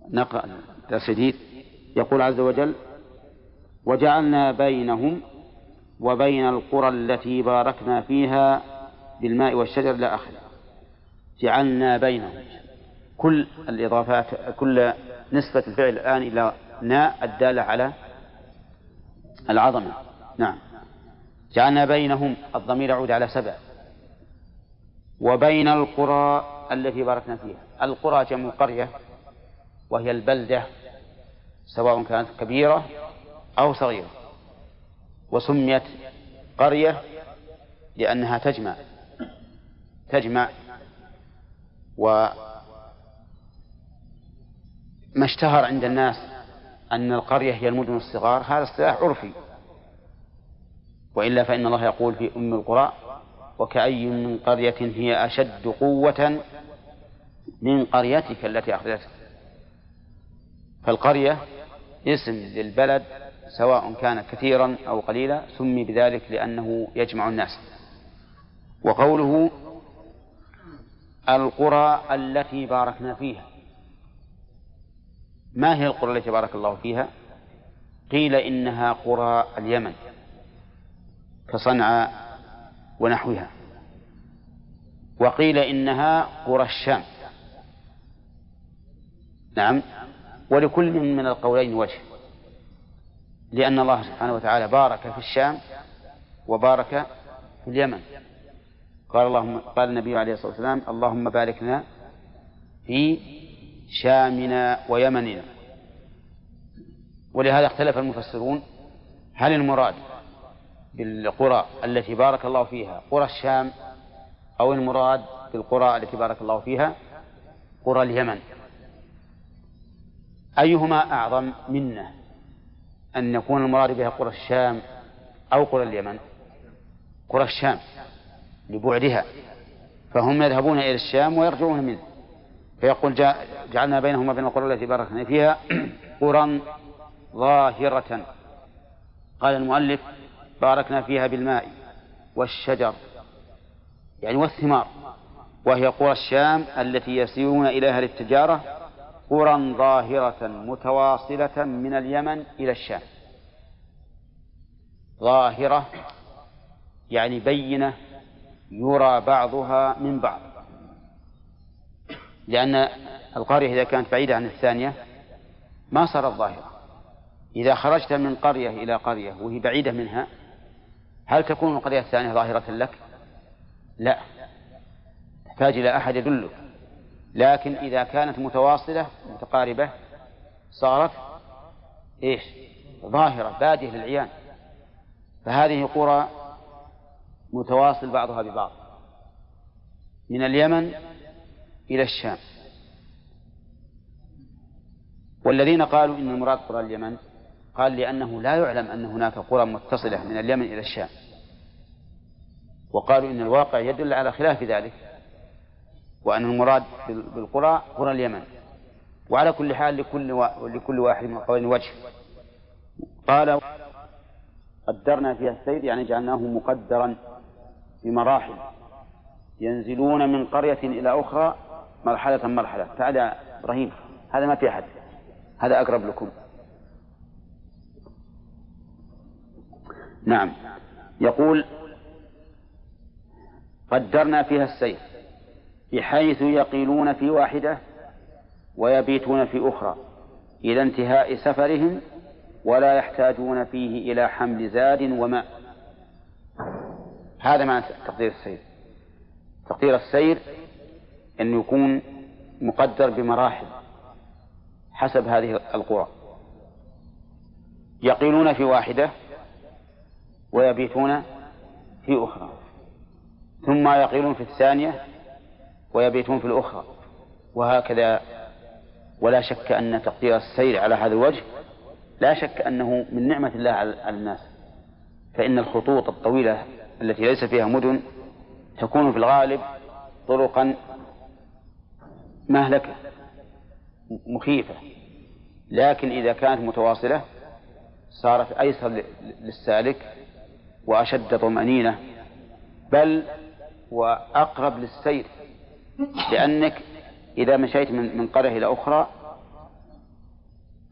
نقرأ درس جديد. يقول عز وجل: وجعلنا بينهم وبين القرى التي باركنا فيها بالماء والشجر إلى آخره. جعلنا بينهم، كل الإضافات، كل نسبة الفعل الآن إلى ناء الدالة على العظمة. نعم. جعلنا بينهم، الضمير يعود على 7. وبين القرى التي باركنا فيها. القرى جمع قرية، وهي البلدة سواء كانت كبيرة أو صغيرة، وسميت قرية لأنها تجمع. وما اشتهر عند الناس أن القرية هي المدن الصغار، هذا اصطلاح عرفي، وإلا فإن الله يقول في أم القرى: وكأي من قرية هي أشد قوة من قريتك التي أخرجتك. فالقرية اسم للبلد سواء كان كثيرا أو قليلا، سمي بذلك لأنه يجمع الناس. وقوله القرى التي باركنا فيها، ما هي القرى التي بارك الله فيها؟ قيل إنها قرى اليمن كصنعاء ونحوها، وقيل إنها قرى الشام. نعم. ولكل من القولين وجه، لأن الله سبحانه وتعالى بارك في الشام وبارك في اليمن. قال النبي عليه الصلاة والسلام: اللهم بارك لنا في شامنا ويمننا. ولهذا اختلف المفسرون: هل المراد بالقرى التي بارك الله فيها قرى الشام، أو المراد بالقرى التي بارك الله فيها قرى اليمن؟ أيهما أعظم منه، أن يكون المراد بها قرى الشام أو قرى اليمن؟ قرى الشام لبعدها، فهم يذهبون إلى الشام ويرجعون منه، فيقول: جعلنا بينهما وبين القرى التي باركنا فيها قرى ظاهرة. قال المؤلف: باركنا فيها بالماء والشجر، يعني والثمار، وهي قرى الشام التي يسيرون إليها للتجارة، قرى ظاهرة متواصلة من اليمن إلى الشام. ظاهرة يعني بينة، يرى بعضها من بعض، لأن القرية إذا كانت بعيدة عن الثانية ما صارت ظاهرة. إذا خرجت من قرية إلى قرية وهي بعيدة منها، هل تكون القرية الثانية ظاهرة لك؟ لا، تحتاج إلى أحد يدلك. لكن إذا كانت متواصلة متقاربة صارت ظاهرة بادية للعيان. فهذه قرى متواصل بعضها ببعض من اليمن إلى الشام. والذين قالوا إن المراد قرى اليمن قال لأنه لا يعلم أن هناك قرى متصلة من اليمن إلى الشام، وقالوا إن الواقع يدل على خلاف ذلك، وأن المراد بالقرى قرى اليمن. وعلى كل حال لكل واحد من القولين وجه. قال: قدرنا فيها السير، يعني جعلناه مقدرا في مراحل، ينزلون من قرية إلى أخرى مرحلة. تعال يا إبراهيم، هذا ما في أحد، هذا أقرب لكم. نعم. يقول: قدرنا فيها السير بحيث يقيلون في واحدة ويبيتون في أخرى إلى انتهاء سفرهم، ولا يحتاجون فيه إلى حمل زاد وماء. هذا معنى تقدير السير. تقدير السير أن يكون مقدر بمراحل حسب هذه القرى، يقيلون في واحدة ويبيتون في أخرى، ثم يقيلون في الثانية ويبيتون في الأخرى، وهكذا. ولا شك أن تقدير السير على هذا الوجه لا شك أنه من نعمة الله على الناس، فإن الخطوط الطويلة التي ليس فيها مدن تكون في الغالب طرقا مهلكة مخيفة، لكن إذا كانت متواصلة صارت أيسر للسالك وأشد طمأنينة، بل وأقرب للسير، لأنك إذا مشيت من قرية إلى أخرى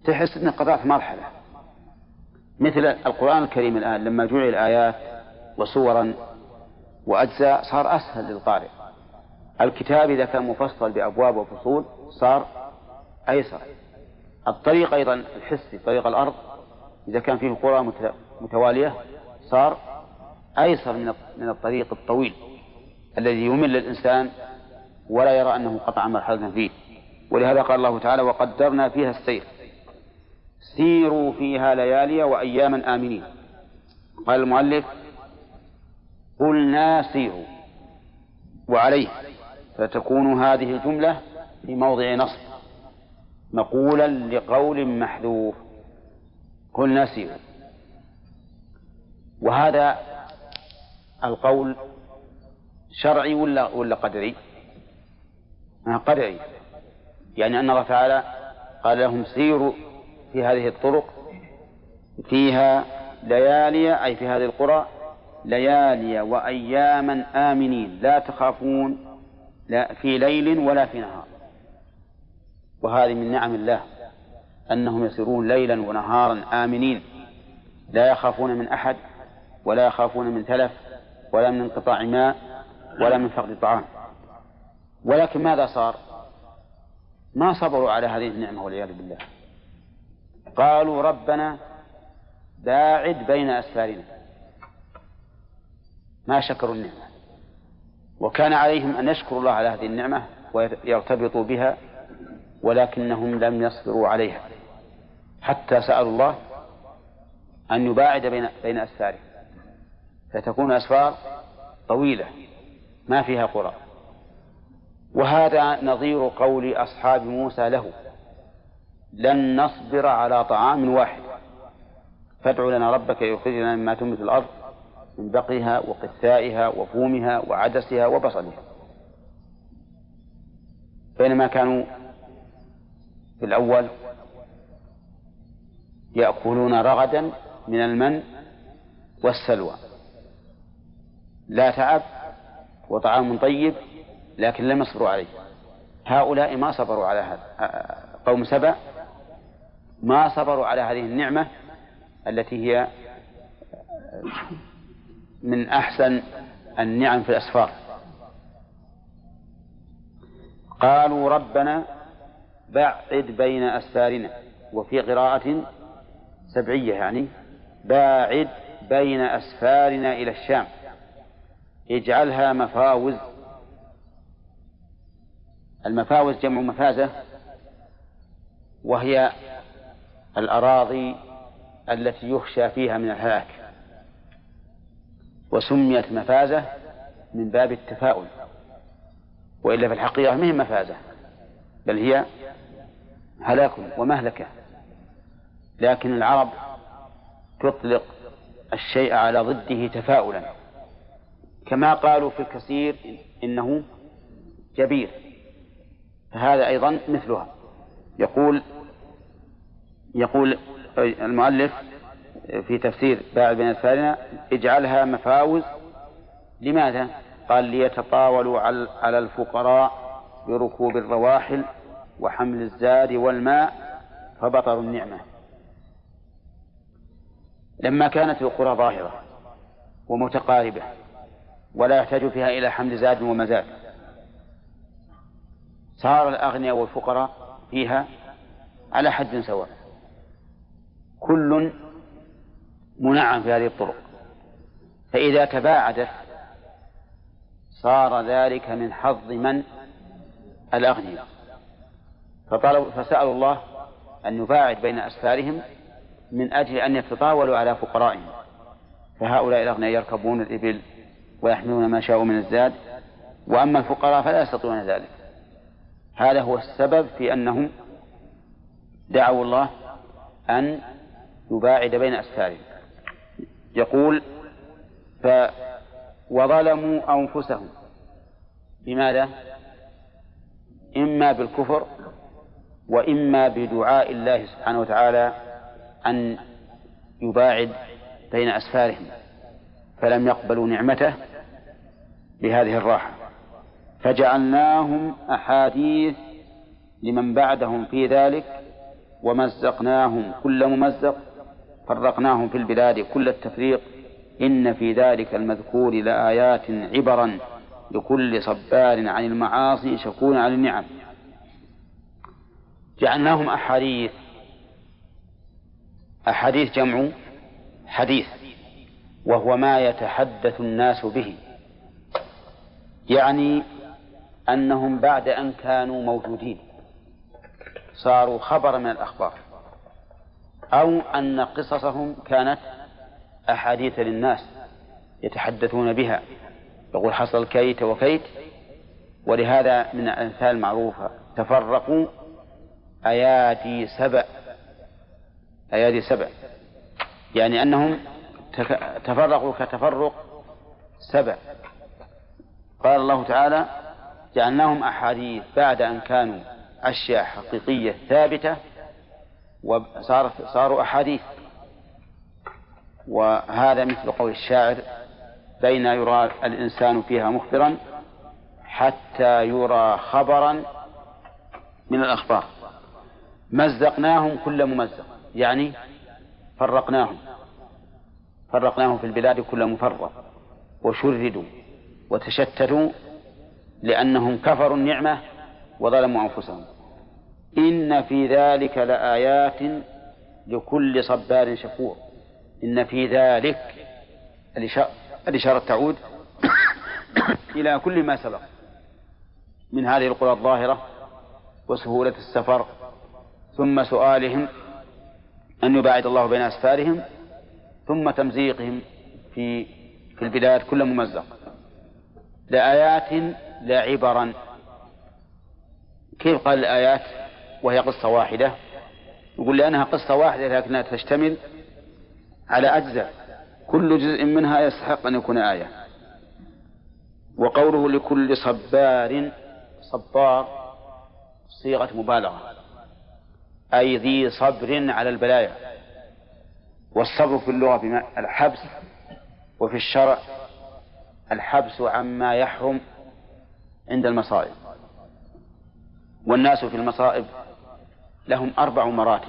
تحس أنك قطعت مرحلة. مثل القرآن الكريم الآن لما جعل آيات وصورا وأجزاء صار أسهل للقارئ. الكتاب إذا كان مفصل بأبواب وفصول صار أيسر. الطريق أيضا الحسي، طريق الأرض إذا كان فيه قرى متوالية صار أيسر من الطريق الطويل الذي يمل الإنسان ولا يرى أنه قطع مرحلة فيه. ولهذا قال الله تعالى: وقدرنا فيها السير سيروا فيها ليالي وأياما آمنين. قال المؤلف: قلنا سيروا، وعليه فتكون هذه الجملة في موضع نصب مقولا لقول محذوف. قلنا سيروا، وهذا القول شرعي ولا قدري؟ قدري، يعني أن الله تعالى قال لهم سيروا في هذه الطرق فيها ليالي، أي في هذه القرى ليالي وأياما آمنين لا تخافون لا في ليل ولا في نهار. وهذه من نعم الله أنهم يسيرون ليلا ونهارا آمنين لا يخافون من أحد ولا يخافون من تلف ولا من انقطاع ماء ولا من فقد طعام. ولكن ماذا صار؟ ما صبروا على هذه النعمة والعياذ بالله. قالوا: ربنا باعد بين أسفارنا. ما شكروا النعمة، وكان عليهم أن يشكروا الله على هذه النعمة ويرتبطوا بها، ولكنهم لم يصبروا عليها حتى سألوا الله أن يباعد بين أسفارهم، فتكون أسفار طويلة ما فيها قرى. وهذا نظير قول أصحاب موسى له: لن نصبر على طعام واحد فادع لنا ربك يخرج لنا مما تنبت الأرض من بقلها وقثائها وفومها وعدسها وبصلها. بينما كانوا في الأول يأكلون رغدا من المن والسلوى، لا تعب وطعام طيب، لكن لم يصبروا عليه. هؤلاء ما صبروا على هذا، قوم سبأ ما صبروا على هذه النعمة التي هي من أحسن النعم في الأسفار. قالوا: ربنا باعد بين أسفارنا، وفي قراءة سبعية يعني باعد بين أسفارنا إلى الشام اجعلها مفاوز. المفاوز جمع مفازة، وهي الأراضي التي يخشى فيها من الهلاك، وسميت مفازة من باب التفاؤل، وإلا في الحقيقة ما هي مفازة بل هي هلاك ومهلكة. لكن العرب تطلق الشيء على ضده تفاؤلا، كما قالوا في الكثير إنه جبير، فهذا أيضا مثلها. يقول المؤلف في تفسير باعد بين أسفارنا اجعلها مفاوز. لماذا؟ قال: ليتطاولوا على الفقراء بركوب الرواحل وحمل الزاد والماء فبطروا النعمة. لما كانت القرى ظاهرة ومتقاربة ولا يحتاج فيها إلى حمل زاد ومزاد، صار الأغنياء والفقراء فيها على حد سواء، كل منعم في هذه الطرق. فإذا تباعدت صار ذلك من حظ من؟ الأغنياء. فسألوا الله أن يباعد بين أسفارهم من أجل أن يتطاولوا على فقرائهم. فهؤلاء الأغنياء يركبون الإبل ويحملون ما شاءوا من الزاد، وأما الفقراء فلا يستطيعون ذلك. هذا هو السبب في أنهم دعوا الله أن يباعد بين أسفارهم. يقول: وظلموا أنفسهم. بماذا؟ إما بالكفر وإما بدعاء الله سبحانه وتعالى أن يباعد بين أسفارهم، فلم يقبلوا نعمته بهذه الراحة. فجعلناهم أحاديث لمن بعدهم في ذلك ومزقناهم كل ممزق فرقناهم في البلاد كل التفريق إن في ذلك المذكور لآيات عبرا لكل صبار عن المعاصي شكور عن النعم. جعلناهم أحاديث. أحاديث جمع حديث، وهو ما يتحدث الناس به، يعني أنهم بعد أن كانوا موجودين صاروا خبر من الأخبار، أو أن قصصهم كانت أحاديث للناس يتحدثون بها، يقول حصل كيت وكيت. ولهذا من الأمثال المعروفة تفرقوا أيادي سبع، أيادي سبع، يعني أنهم تفرقوا كتفرق سبع. قال الله تعالى جعلناهم أحاديث بعد أن كانوا أشياء حقيقية ثابتة وصاروا أحاديث. وهذا مثل قول الشاعر بين يرى الإنسان فيها مخبرا حتى يرى خبرا من الأخبار. مزقناهم كل ممزق، يعني فرقناهم في البلاد كل مفرق، وشردوا وتشتتوا لأنهم كفروا النعمة وظلموا أنفسهم. إن في ذلك لآيات لكل صبار شكور. إن في ذلك الإشارة تعود إلى كل ما سبق من هذه القرى الظاهرة وسهولة السفر، ثم سؤالهم أن يباعد الله بين أسفارهم، ثم تمزيقهم في البلاد كل ممزق. لآيات لعبرا. كيف قال الآيات وهي قصة واحدة؟ يقول لأنها قصة واحدة لكنها تشتمل على أجزاء، كل جزء منها يستحق أن يكون آية. وقوله لكل صبار، صبار صيغة مبالغة، أي ذي صبر على البلايا. والصبر في اللغة بمعنى الحبس، وفي الشرع الحبس عما يحرم عند المصائب. والناس في المصائب لهم 4 مراتب: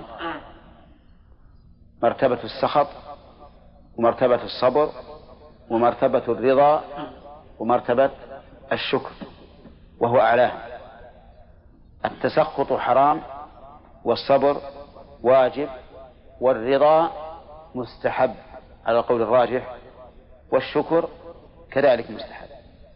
مرتبة السخط، ومرتبة الصبر، ومرتبة الرضا، ومرتبة الشكر، وهو أعلاها. التسخط حرام، والصبر واجب، والرضا مستحب على القول الراجح، والشكر كذلك مستحب.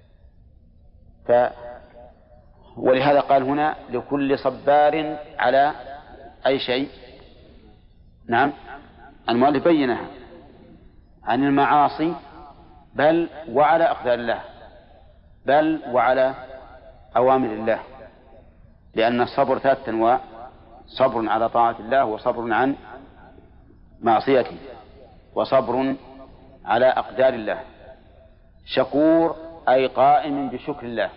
ولهذا قال هنا لكل صبار على أي شيء. نعم، المؤلف بينها عن المعاصي، بل وعلى أقدار الله، بل وعلى أوامر الله، لأن الصبر 3 أنواع: صبر على طاعة الله، وصبر عن معصيته، وصبر على أقدار الله. شكور أي قائم بشكر الله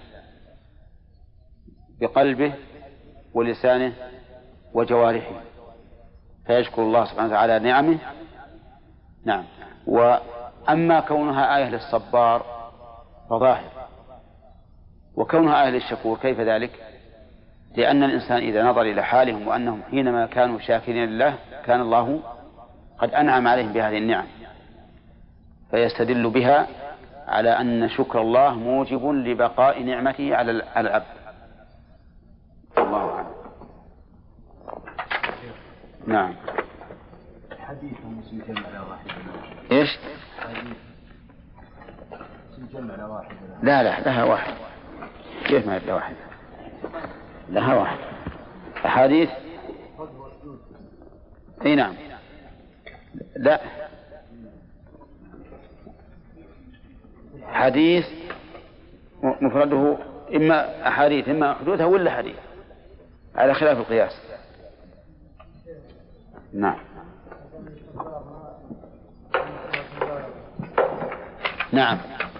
بقلبه ولسانه وجوارحه، فيشكر الله سبحانه وتعالى نعمه. نعم. وأما كونها آية للصبار فظاهر، وكونها آية للشكور كيف ذلك؟ لأن الإنسان إذا نظر إلى حالهم وأنهم حينما كانوا شاكرين لله كان الله قد أنعم عليهم بهذه النعم، فيستدل بها على أن شكر الله موجب لبقاء نعمته على العبد. الله أعلم. نعم. حديث مسلم جمع على واحد. إيش؟ حديث مسلم جمع على واحد. لا لها واحد. كيف ما لها واحد؟ لها واحد. أحاديث. أي نعم. لا، حديث مفرده إما أحاديث إما حدوثها ولا حديث، على خلاف القياس. نعم. نعم.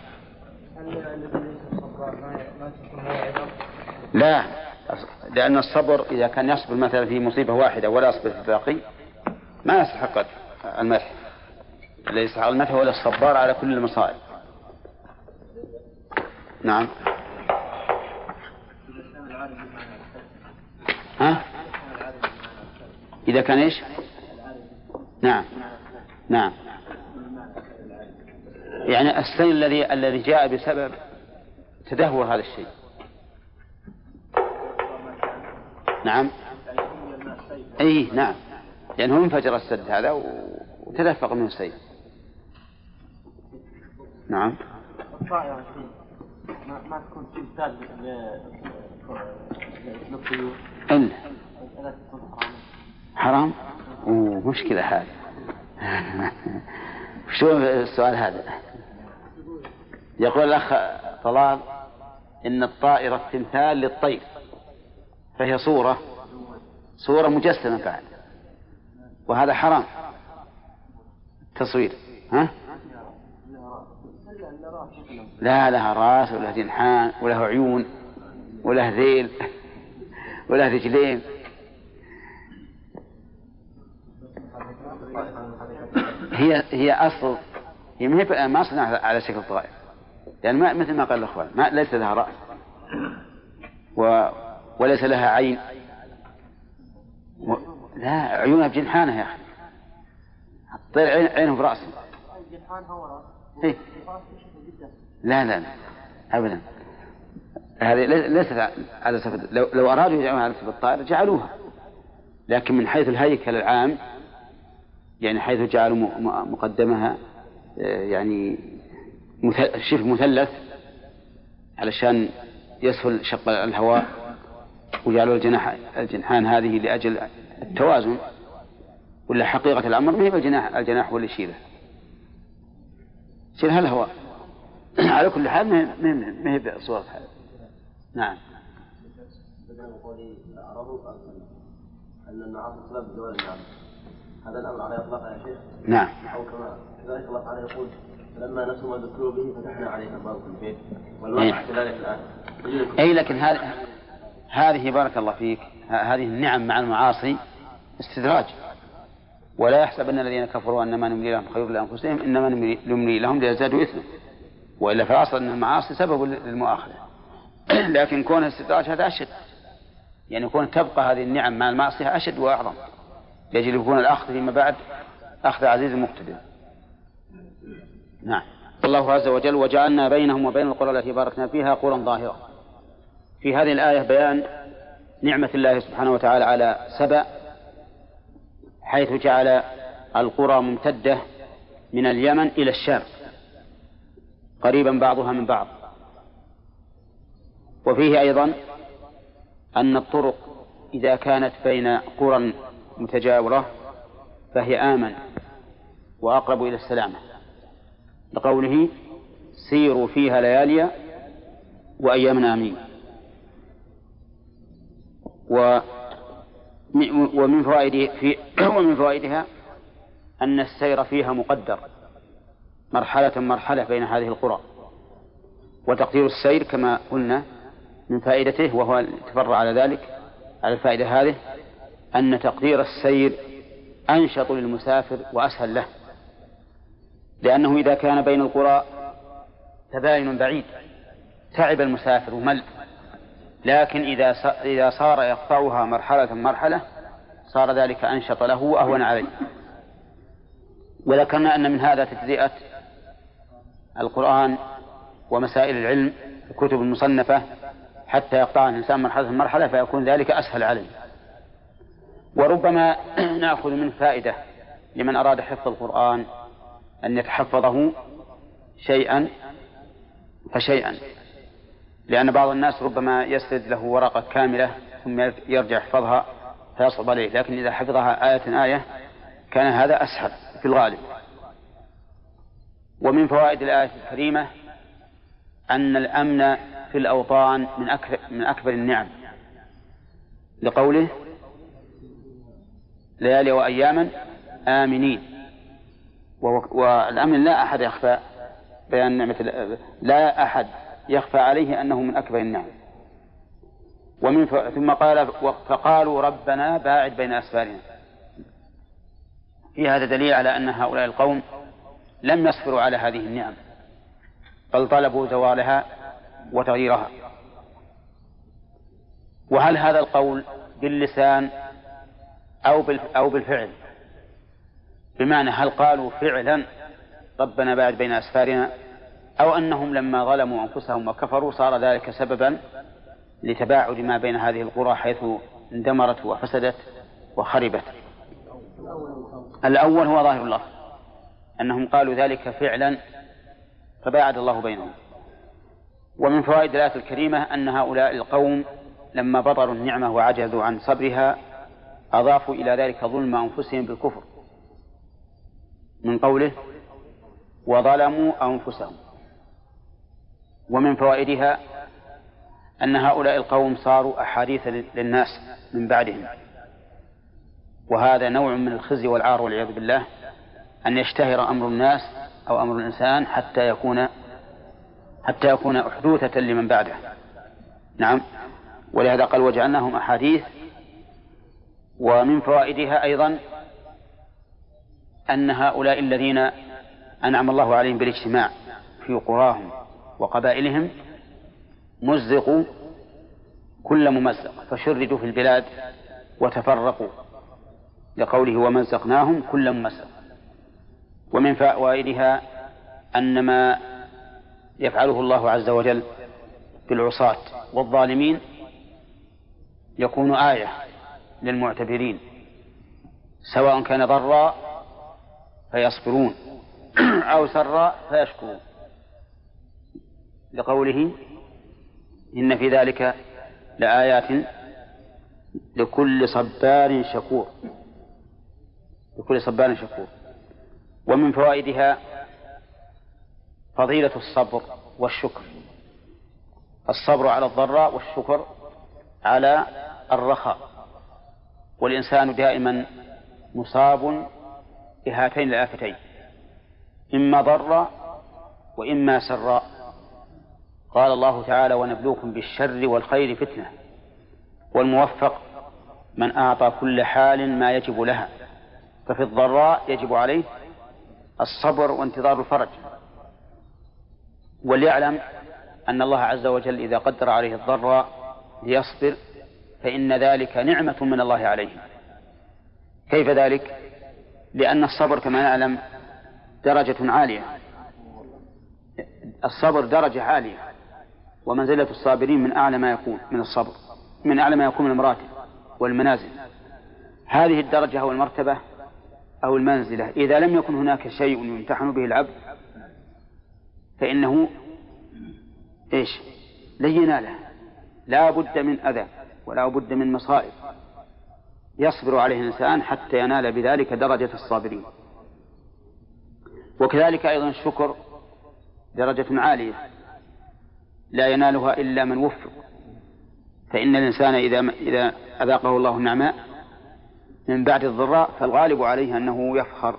لا، لأن الصبر إذا كان يصبر مثلا في مصيبة واحدة ولا يصبر في الباقي ما يستحق المدح. الذي يستحق المدح هو الصبار على كل المصائب. نعم. ها؟ إذا كان إيش؟ نعم نعم، يعني السيل الذي جاء بسبب تدهور هذا الشيء. نعم أي نعم، لأنه انفجر السد هذا وتدفق منه السيل. نعم. الطائرة ما تكون في إنتاج للطيور. إلا حرام؟ مشكلة هذه. شو السؤال هذا؟ يقول الأخ طلال إن الطائرة تمثال للطير، فهي صورة مجسمة بعد، وهذا حرام التصوير. ها؟ لا لها راس ولا جنحان ولا عيون ولا ذيل ولا رجلين. هي أصل هي ما صنعها على شكل طائر، يعني ما مثل ما قال الأخوان، ما ليس لها رأس وليس لها عين لا عيونها بجنحانها يا أخي. الطير عينه برأسه. لا لا لا أبدا، هذه ليست على صفة. لو أرادوا يجعلوها على صفة الطائر جعلوها، لكن من حيث الهيكل العام، يعني حيث جعلوا مقدمها يعني شبه مثلث علشان يسهل شق الهواء، وجعلوا الجنحان هذه لأجل التوازن، ولا حقيقة الأمر ما هي الجناح هو اللي يشيلها الهواء. على كل حال ما هي بصورة هذا. نعم. أن المعاصي سبب زوال النعم، هذا الأمر على إطلاقه يا شيخ؟ نعم. أو كما كذلك الله تعالى يقول فلما نسوا ما ذكروا به فتحنا عليهم أبواب البيت والواقع كذلك الآن. أي لكن هذه بارك الله فيك، هذه النعم مع المعاصي استدراج، ولا يحسب أن الذين كفروا أنما نملي لهم خير لأنفسهم، إنما نملي لهم ليزدادوا إثما، وإلا فأصل أن المعاصي سبب للمؤاخذة. لكن كون الاستدراج هذا أشد، يعني كون تبقى هذه النعم مع المعصية أشد وأعظم، يجب يكون الأخذ فيما بعد أخذ عزيز مقتدر. نعم. الله عز وجل وجعلنا بينهم وبين القرى التي باركنا فيها قرى ظاهرة. في هذه الآية بيان نعمة الله سبحانه وتعالى على سبأ، حيث جعل القرى ممتدة من اليمن إلى الشام قريبا بعضها من بعض. وفيه أيضا أن الطرق إذا كانت بين قرى متجاورة فهي آمن وأقرب إلى السلامة، لقوله سيروا فيها ليالي وأيام آمين. ومن فوائدها أن السير فيها مقدر مرحلة بين هذه القرى، وتقدير السير كما قلنا من فائدته، وهو تفرع على ذلك على الفائدة هذه، أن تقدير السير أنشط للمسافر وأسهل له، لأنه إذا كان بين القرى تباين بعيد تعب المسافر ومل، لكن إذا صار يقطعها مرحلة صار ذلك أنشط له وأهون عليه. وذكرنا أن من هذا تجزئة القرآن ومسائل العلم في الكتب المصنفة حتى يقطع الإنسان مرحلة فيكون ذلك أسهل عليه. وربما نأخذ من فائدة لمن أراد حفظ القرآن أن يتحفظه شيئا فشيئا، لأن بعض الناس ربما يسرد له ورقة كاملة ثم يرجع يحفظها فيصعب عليه، لكن إذا حفظها آية كان هذا أسهل في الغالب. ومن فوائد الآية الكريمة أن الأمن في الأوطان من أكبر النعم، لقوله ليالي وأياما آمنين. والأمن لا أحد يخفى بيان نعمة، لا أحد يخفى عليه أنه من أكبر النعم. ثم قال فقالوا ربنا باعد بين أسفارنا. في هذا دليل على أن هؤلاء القوم لم يصبروا على هذه النعم، بل طلبوا زوالها وتغييرها. وهل هذا القول باللسان أو بالفعل، بمعنى هل قالوا فعلا ربنا باعد بين أسفارنا، أو أنهم لما ظلموا أنفسهم وكفروا صار ذلك سببا لتباعد ما بين هذه القرى حيث اندمرت وفسدت وخربت. الأول هو ظاهر اللفظ، أنهم قالوا ذلك فعلا فباعد الله بينهم. ومن فوائد الآية الكريمة أن هؤلاء القوم لما بطروا النعمة وعجزوا عن صبرها أضافوا إلى ذلك ظلم أنفسهم بالكفر، من قوله وظلموا أنفسهم. ومن فوائدها أن هؤلاء القوم صاروا أحاديث للناس من بعدهم، وهذا نوع من الخزي والعار والعياذ بالله، أن يشتهر أمر الناس أو أمر الإنسان حتى يكون أحدوثة لمن بعده. نعم، ولهذا قال وجعلناهم أحاديث. ومن فوائدها أيضا أن هؤلاء الذين أنعم الله عليهم بالاجتماع في قراهم وقبائلهم مزقوا كل ممزق، فشردوا في البلاد وتفرقوا، لقوله ومزقناهم كل ممزق. ومن فوائدها أن ما يفعله الله عز وجل بالعصاة والظالمين يكون آية للمعتبرين، سواء كان ضرا فيصبرون أو سرا فيشكرون، لقوله إن في ذلك لآيات لكل صبار شكور. ومن فوائدها فضيلة الصبر والشكر، الصبر على الضراء والشكر على الرخاء، والإنسان دائما مصاب بهاتين الآفتين، إما ضرا وإما سراء. قال الله تعالى ونبلوكم بالشر والخير فتنة، والموفق من أعطى كل حال ما يجب لها، ففي الضراء يجب عليه الصبر وانتظار الفرج، وليعلم أن الله عز وجل إذا قدر عليه الضراء ليصبر فإن ذلك نعمة من الله عليه. كيف ذلك؟ لأن الصبر كما نعلم درجة عالية، الصبر درجة عالية، ومنزلة الصابرين من أعلى ما يكون من الصبر، من أعلى ما يكون من المراتب والمنازل. هذه الدرجة أو المرتبة أو المنزلة إذا لم يكن هناك شيء يمتحن به العبد فإنه لن يناله، لا بد من أذى ولا بد من مصائب يصبر عليه الإنسان حتى ينال بذلك درجة الصابرين. وكذلك أيضا الشكر درجة عالية لا ينالها إلا من وفق، فإن الإنسان إذا أذاقه الله النعماء من بعد الضراء فالغالب عليه أنه يفخر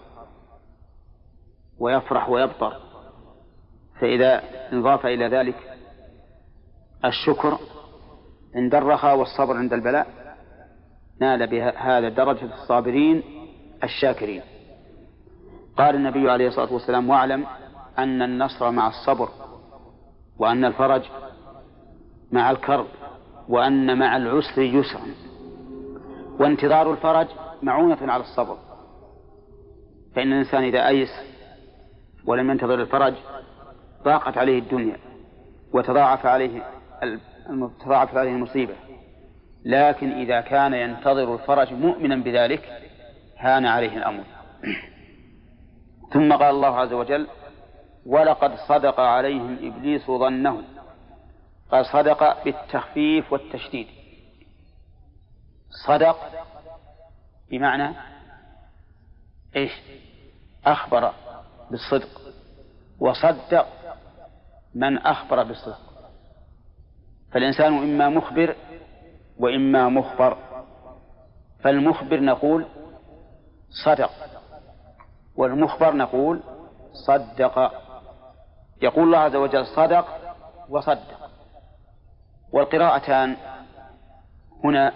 ويفرح ويبطر، فإذا انضاف إلى ذلك الشكر عند الرخاء والصبر عند البلاء نال بهذا درجة الصابرين الشاكرين. قال النبي عليه الصلاة والسلام واعلم أن النصر مع الصبر، وأن الفرج مع الكرب، وأن مع العسر يسرا. وانتظار الفرج معونة على الصبر، فإن الإنسان إذا أيس ولم ينتظر الفرج ضاقت عليه الدنيا وتضاعف عليه المصيبة، لكن إذا كان ينتظر الفرج مؤمنا بذلك هان عليه الأمر. ثم قال الله عز وجل ولقد صدق عليهم إبليس ظنه، قال صدق بالتخفيف والتشديد. صدق بمعنى أخبر بالصدق، وصدق من أخبر بالصدق، فالإنسان إما مخبر وإما مخبر، فالمخبر نقول صدق والمخبر نقول صدق. يقول الله عز وجل صدق وصدق، والقراءتان هنا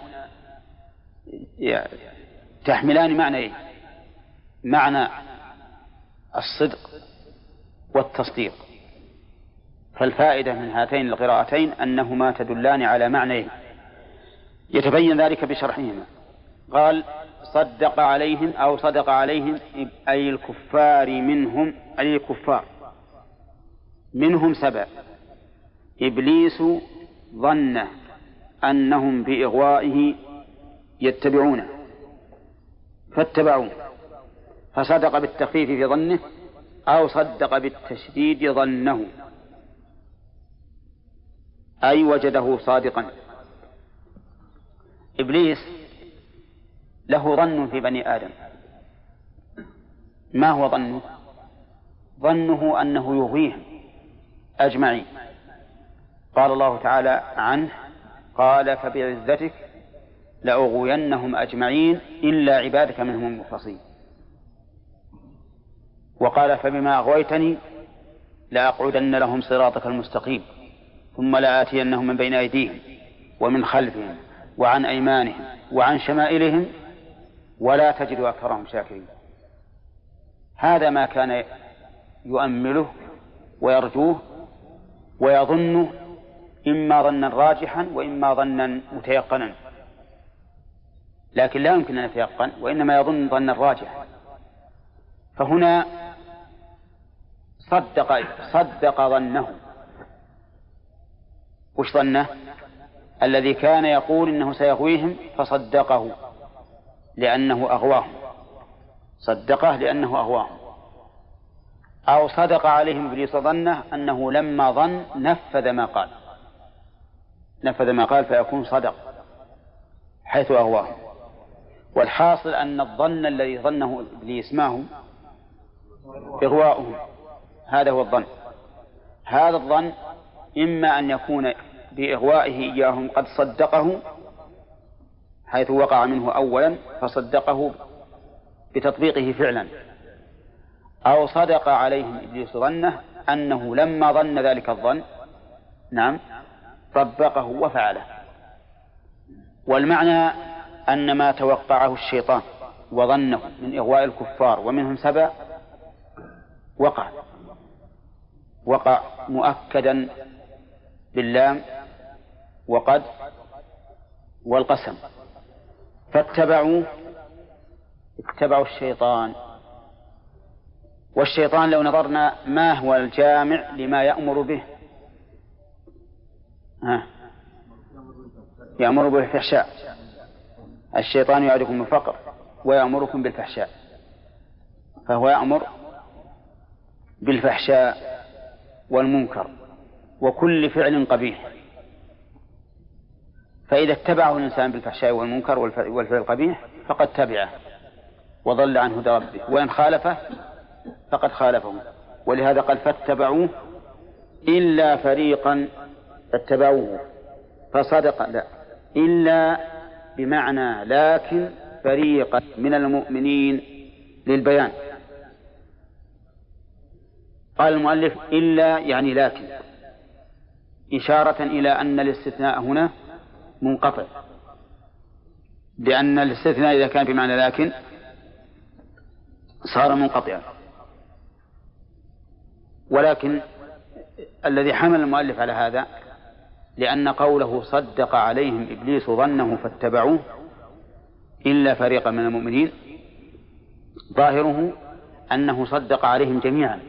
تحملان معنى معنى الصدق والتصديق، فالفائدة من هاتين القراءتين أنهما تدلان على معنى يتبين ذلك بشرحهما. قال صدق عليهم أو صدق عليهم أي الكفار منهم، أي الكفار منهم 7. إبليس ظن أنهم بإغوائه يتبعونه فاتبعوه، فصدق بالتخفيف في ظنه أو صدق بالتشديد ظنه، أي وجده صادقا. إبليس له ظن في بني آدم. ما هو ظنه؟ ظنه أنه يغويهم أجمعين. قال الله تعالى عنه: قال فبعزتك لأغوينهم أجمعين إلا عبادك منهم المخلصين. وقال فبما أغويتني لأقعدن لهم صراطك المستقيم ثم لآتينهم من بين أيديهم ومن خلفهم وعن أيمانهم وعن شمائلهم ولا تجد أكثرهم شاكرين. هذا ما كان يؤمله ويرجوه ويظنه، إما ظنا راجحا وإما ظنا متيقنا، لكن لا يمكن أن يتيقن، وإنما يظن ظنا راجحا. فهنا صدق ظنه. وش ظنه؟ الذي كان يقول إنه سيغويهم فصدقه لأنه أغواهم، صدقه لأنه أغواهم. أو صدق عليهم إبليس ظنه أنه لما ظن نفذ ما قال فيكون صدق حيث أغواهم. والحاصل أن الظن الذي ظنه إبليس ما هو؟ إغواؤهم. هذا هو الظن. هذا الظن إما أن يكون بإغوائه إياهم قد صدقه حيث وقع منه أولا فصدقه بتطبيقه فعلا، أو صدق عليهم إبليس ظنه أنه لما ظن ذلك الظن طبقه وفعله. والمعنى أن ما توقعه الشيطان وظنه من إغواء الكفار ومنهم 7 وقع مؤكدا باللام وقد والقسم. فاتبعوا الشيطان. والشيطان لو نظرنا ما هو الجامع لما يأمر به؟ يأمر بالفحشاء. الشيطان يعدكم الفقر ويأمركم بالفحشاء، فهو يأمر بالفحشاء والمنكر وكل فعل قبيح. فإذا اتبعه الإنسان بالفحشاء والمنكر والفعل القبيح فقد تبعه وضل عن هدى ربه، وإن خالفه فقد خالفه. ولهذا قال فاتبعوه إلا فريقا اتبعوه فصدق، لا، إلا بمعنى لكن فريقا من المؤمنين للبيان. قال المؤلف إلا يعني لكن، إشارة إلى أن الاستثناء هنا منقطع، لأن الاستثناء إذا كان بمعنى لكن صار منقطعا. ولكن الذي حمل المؤلف على هذا لأن قوله صدق عليهم إبليس ظنه فاتبعوه إلا فريقا من المؤمنين ظاهره أنه صدق عليهم جميعا،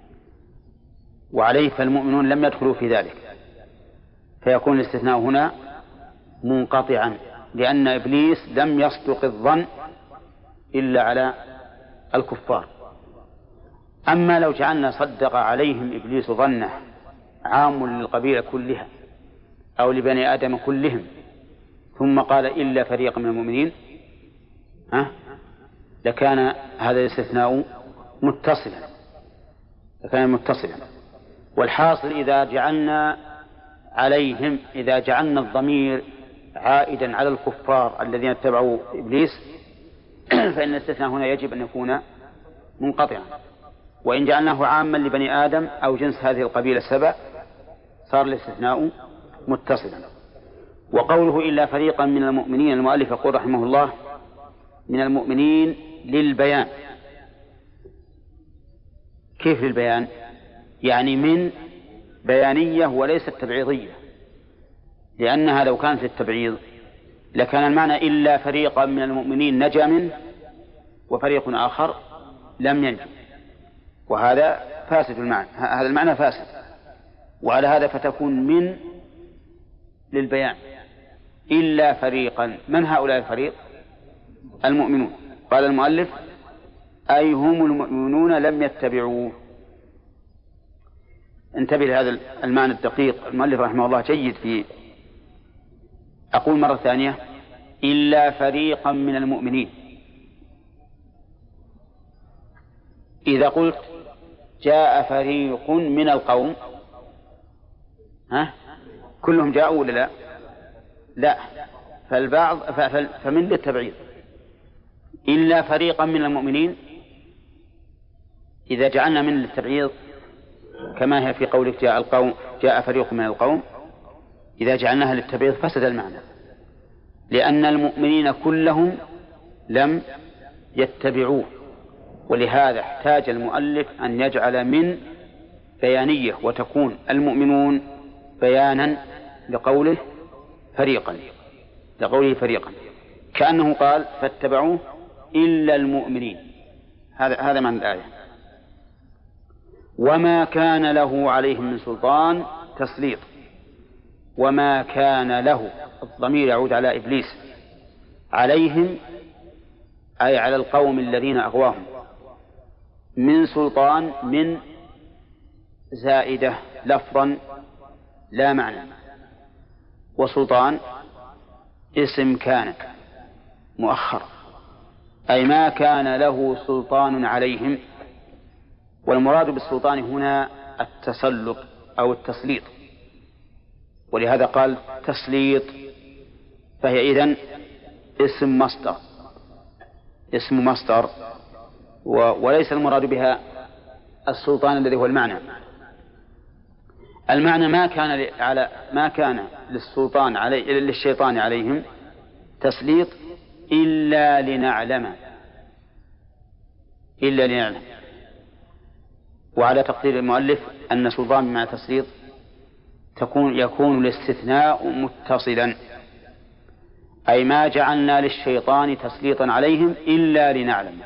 وعليه فالمؤمنون لم يدخلوا في ذلك، فيكون الاستثناء هنا منقطعا، لأن إبليس لم يصدق الظن إلا على الكفار. أما لو جعلنا صدق عليهم إبليس ظنه عام للقبيلة كلها أو لبني آدم كلهم ثم قال إلا فريق من المؤمنين لكان هذا الاستثناء متصلا. والحاصل إذا جعلنا الضمير عائدا على الكفار الذين اتبعوا إبليس فإن الاستثناء هنا يجب أن يكون منقطعا. وإن جعلناه عاما لبني آدم أو جنس هذه القبيلة 7 صار الاستثناء متصلا. وقوله إلا فريقا من المؤمنين، المؤلف يقول رحمه الله من المؤمنين للبيان. كيف للبيان؟ يعني من بيانية وليست تبعيضية، لأنها لو كانت للتبعيض لكان المعنى إلا فريقا من المؤمنين نجا منه وفريق آخر لم ينجو، وهذا فاسد المعنى، هذا المعنى فاسد. وعلى هذا فتكون من للبيان، إلا فريقا. من هؤلاء الفريق؟ المؤمنون. قال المؤلف أي هم المؤمنون لم يتبعوه. انتبه لهذا المعنى الدقيق، المؤلف رحمه الله جيد في. أقول مرة ثانية إلا فريقا من المؤمنين. إذا قلت جاء فريق من القوم، كلهم جاءوا ولا لا؟ لا، فالبعض فمن للتبعيض. إلا فريقا من المؤمنين إذا جعلنا من للتبعيض كما هي في قولك جاء فريق من القوم، إذا جعلناها للتبعيض فسد المعنى، لأن المؤمنين كلهم لم يتبعوه، ولهذا احتاج المؤلف أن يجعل من بيانية وتكون المؤمنون بيانا لقوله فريقا، كأنه قال فاتبعوه إلا المؤمنين. هذا معنى الآية. وما كان له عليهم من سلطان تسليط. وما كان له، الضمير يعود على إبليس، عليهم أي على القوم الذين أغواهم، من سلطان، من زائدة لفظا لا معنى، وسلطان اسم كان مؤخر، أي ما كان له سلطان عليهم. والمراد بالسلطان هنا التسلط أو التسليط، ولهذا قال تسليط، فهي إذن اسم مصدر وليس المراد بها السلطان الذي هو المعنى. المعنى ما كان للشيطان عليهم تسليط إلا لنعلم. وعلى تقدير المؤلف أن سلطان بمعنى تسليط يكون الاستثناء متصلا، أي ما جعلنا للشيطان تسليطا عليهم إلا لنعلم.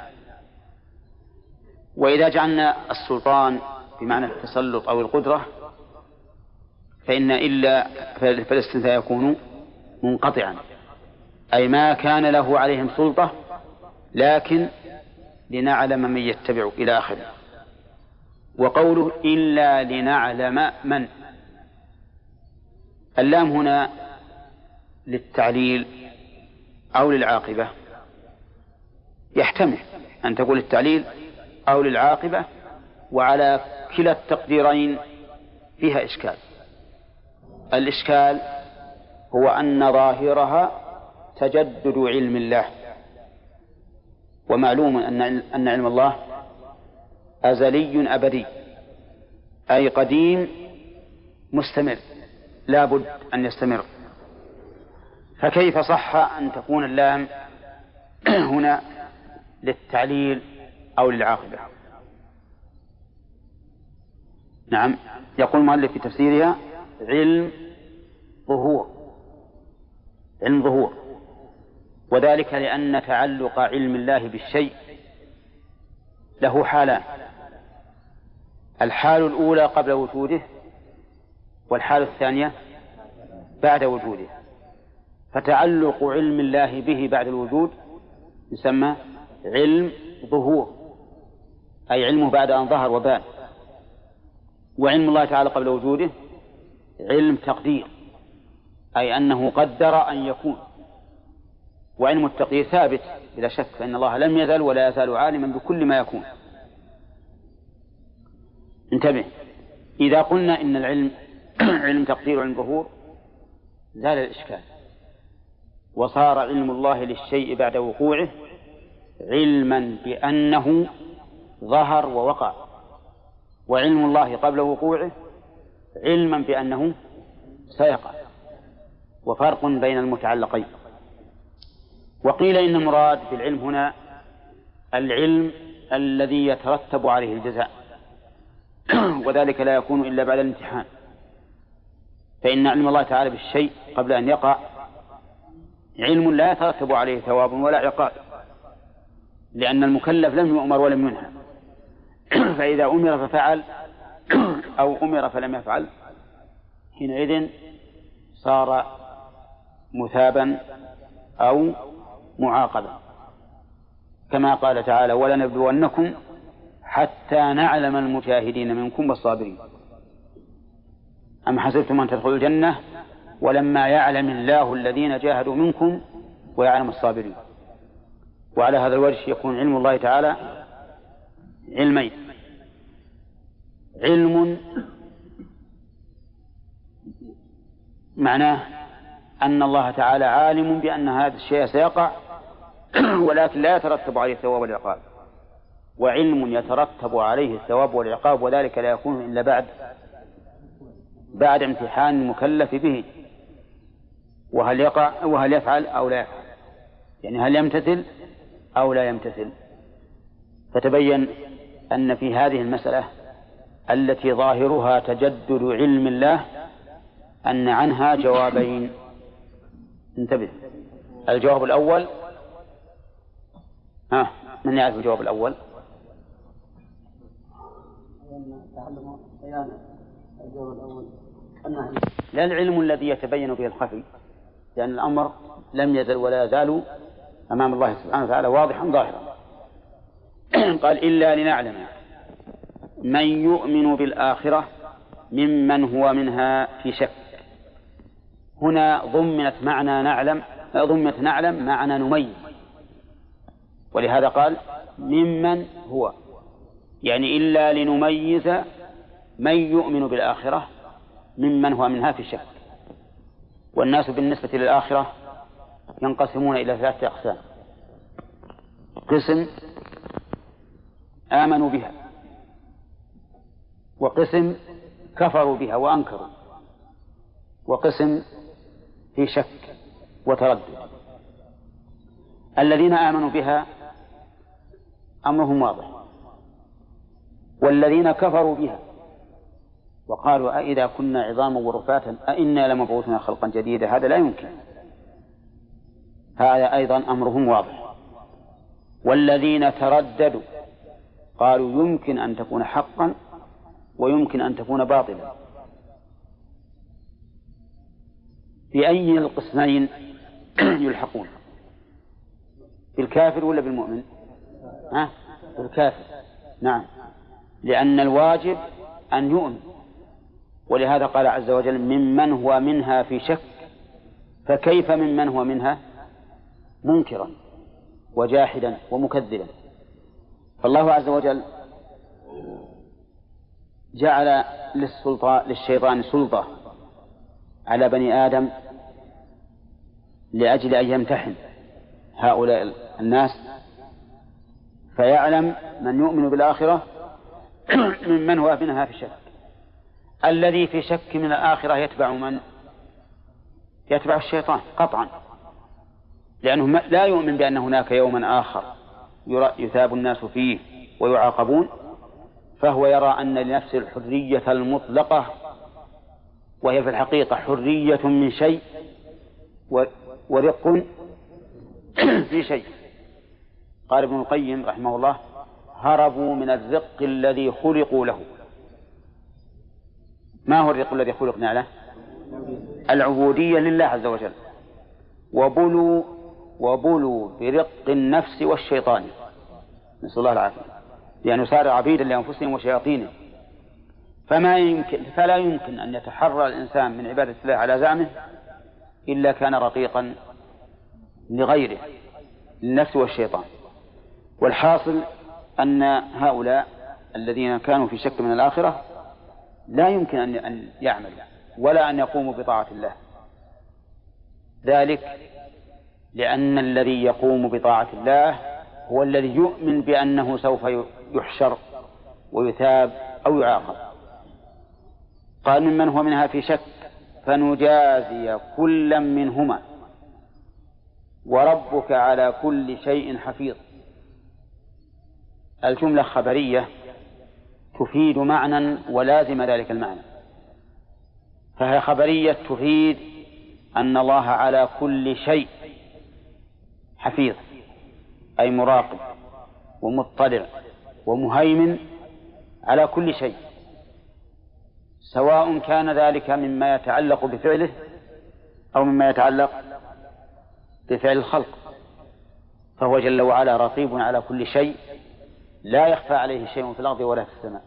وإذا جعلنا السلطان بمعنى التسلط أو القدرة فالاستثناء يكون منقطعا، أي ما كان له عليهم سلطة لكن لنعلم من يتبع إلى آخره. وقوله إلا لنعلم من، اللام هنا للتعليل أو للعاقبة، يحتمل أن تقول التعليل أو للعاقبة، وعلى كلا التقديرين فيها إشكال. الإشكال هو أن ظاهرها تجدد علم الله، ومعلوم أن علم الله أزلي أبدي، أي قديم مستمر لا بد أن يستمر. فكيف صح أن تكون اللام هنا للتعليل أو للعاقبة؟ نعم، يقول المؤلف في تفسيرها علم ظهور، وذلك لأن تعلق علم الله بالشيء له حالان: الحال الأولى قبل وجوده، والحال الثانية بعد وجوده. فتعلق علم الله به بعد الوجود يسمى علم ظهور، أي علمه بعد أن ظهر وبان. وعلم الله تعالى قبل وجوده علم تقدير، أي أنه قدر أن يكون. وعلم التقدير ثابت بلا شك، فإن الله لم يزل ولا يزال عالما بكل ما يكون. انتبه، إذا قلنا إن العلم علم تقدير وعلم ظهور زال الإشكال، وصار علم الله للشيء بعد وقوعه علما بأنه ظهر ووقع، وعلم الله قبل وقوعه علما بأنه سيقع، وفرق بين المتعلقين. وقيل إن المراد بالعلم هنا العلم الذي يترتب عليه الجزاء، وذلك لا يكون إلا بعد الامتحان، فإن علم الله تعالى بالشيء قبل أن يقع علم لا يترتب عليه ثواب ولا عقاب، لأن المكلف لم يؤمر ولم ينهى. فإذا أمر ففعل أو أمر فلم يفعل حينئذ صار مثابا أو معاقبا، كما قال تعالى: ولنبلونكم حتى نعلم المجاهدين منكم والصابرين. أم حسبتم أن تدخلوا الجنة ولما يعلم الله الذين جاهدوا منكم ويعلم الصابرين. وعلى هذا الوجه يكون علم الله تعالى علمين: علم معناه أن الله تعالى عالم بأن هذا الشيء سيقع ولكن لا يترتب عليه الثواب والعقاب، وعلم يترتب عليه الثواب والعقاب، وذلك لا يكون إلا بعد امتحان المكلف به، وهل يقع وهل يفعل أو لا يفعل، يعني هل يمتثل أو لا يمتثل. فتبين أن في هذه المسألة التي ظاهرها تجدد علم الله أن عنها جوابين. انتبه، الجواب الأول، من يعرف الجواب الأول؟ لا العلم الذي يتبين به الخفي، لأن الأمر لم يزل ولا يزال أمام الله سبحانه وتعالى واضحا ظاهرا. قال: إلا لنعلم من يؤمن بالآخرة ممن هو منها في شك. هنا ضمنت نعلم معنى نميز، ولهذا قال ممن هو، يعني إلا لنميز من يؤمن بالآخرة ممن هو منها في شك. والناس بالنسبة للآخرة ينقسمون إلى 3 أقسام: قسم آمنوا بها، وقسم كفروا بها وأنكروا، وقسم في شك وتردد. الذين آمنوا بها أمرهم واضح، والذين كفروا بها وقالوا أئذا كنا عظاما ورفاتا أئنا لمبعوثون خلقا جديدا، هذا لا يمكن، هذا أيضا أمرهم واضح. والذين ترددوا قالوا يمكن أن تكون حقا ويمكن أن تكون باطلا. بأي القسمين يلحقون؟ بالكافر ولا بالمؤمن؟ بالكافر، نعم، لأن الواجب أن يؤمن. ولهذا قال عز وجل: ممن هو منها في شك. فكيف ممن هو منها منكرا وجاحدا ومكذبا؟ فالله عز وجل جعل للشيطان سلطة على بني آدم لأجل أن يمتحن هؤلاء الناس، فيعلم من يؤمن بالآخرة ممن هو منها في شك. الذي في شك من الآخرة يتبع من؟ يتبع الشيطان قطعا، لأنه لا يؤمن بأن هناك يوما آخر يثاب الناس فيه ويعاقبون، فهو يرى أن لنفسه الحرية المطلقة، وهي في الحقيقة حرية من شيء ورق في شيء. قال ابن القيم رحمه الله: هربوا من الرق الذي خلقوا له. ما هو الرق الذي خلقنا له؟ العبودية لله عز وجل. وبلوا برق النفس والشيطان، نسأل الله العافية، لأن صار عبيدا لأنفسهم وشياطينهم. فلا يمكن أن يتحرر الإنسان من عبادة الله على زعمه إلا كان رقيقا لغيره، للنفس والشيطان. والحاصل أن هؤلاء الذين كانوا في شك من الآخرة لا يمكن أن يعملوا ولا أن يقوموا بطاعة الله، ذلك لأن الذي يقوم بطاعة الله هو الذي يؤمن بأنه سوف يحشر ويثاب أو يعاقب. قال: ممن هو منها في شك فنجازي كلا منهما وربك على كل شيء حفيظ. الجملة خبرية تفيد معنى ولازم ذلك المعنى، فهي خبرية تفيد أن الله على كل شيء حفيظ أي مراقب ومطلع ومهيمن على كل شيء، سواء كان ذلك مما يتعلق بفعله أو مما يتعلق بفعل الخلق، فهو جل وعلا رقيب على كل شيء لا يخفى عليه شيء في الأرض ولا في السماء.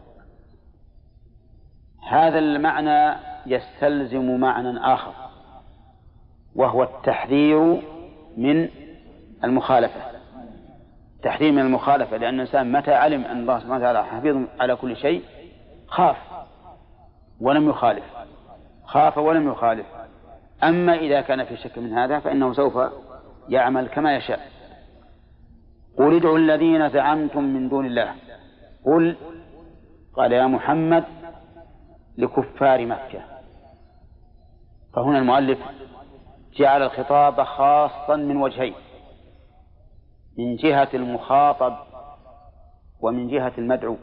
هذا المعنى يستلزم معنى آخر، وهو التحذير من المخالفة. تحذير من المخالفة، لأن الإنسان متى علم أن الله سبحانه وتعالى حفيظ على كل شيء خاف ولم يخالف، خاف ولم يخالف. أما إذا كان في شك من هذا فإنه سوف يعمل كما يشاء. قل ادعوا الذين زعمتم من دون الله. قل قال يا محمد لكفار مكة. فهنا المؤلف جعل الخطاب خاصا من وجهين، من جهة المخاطب ومن جهة المدعو.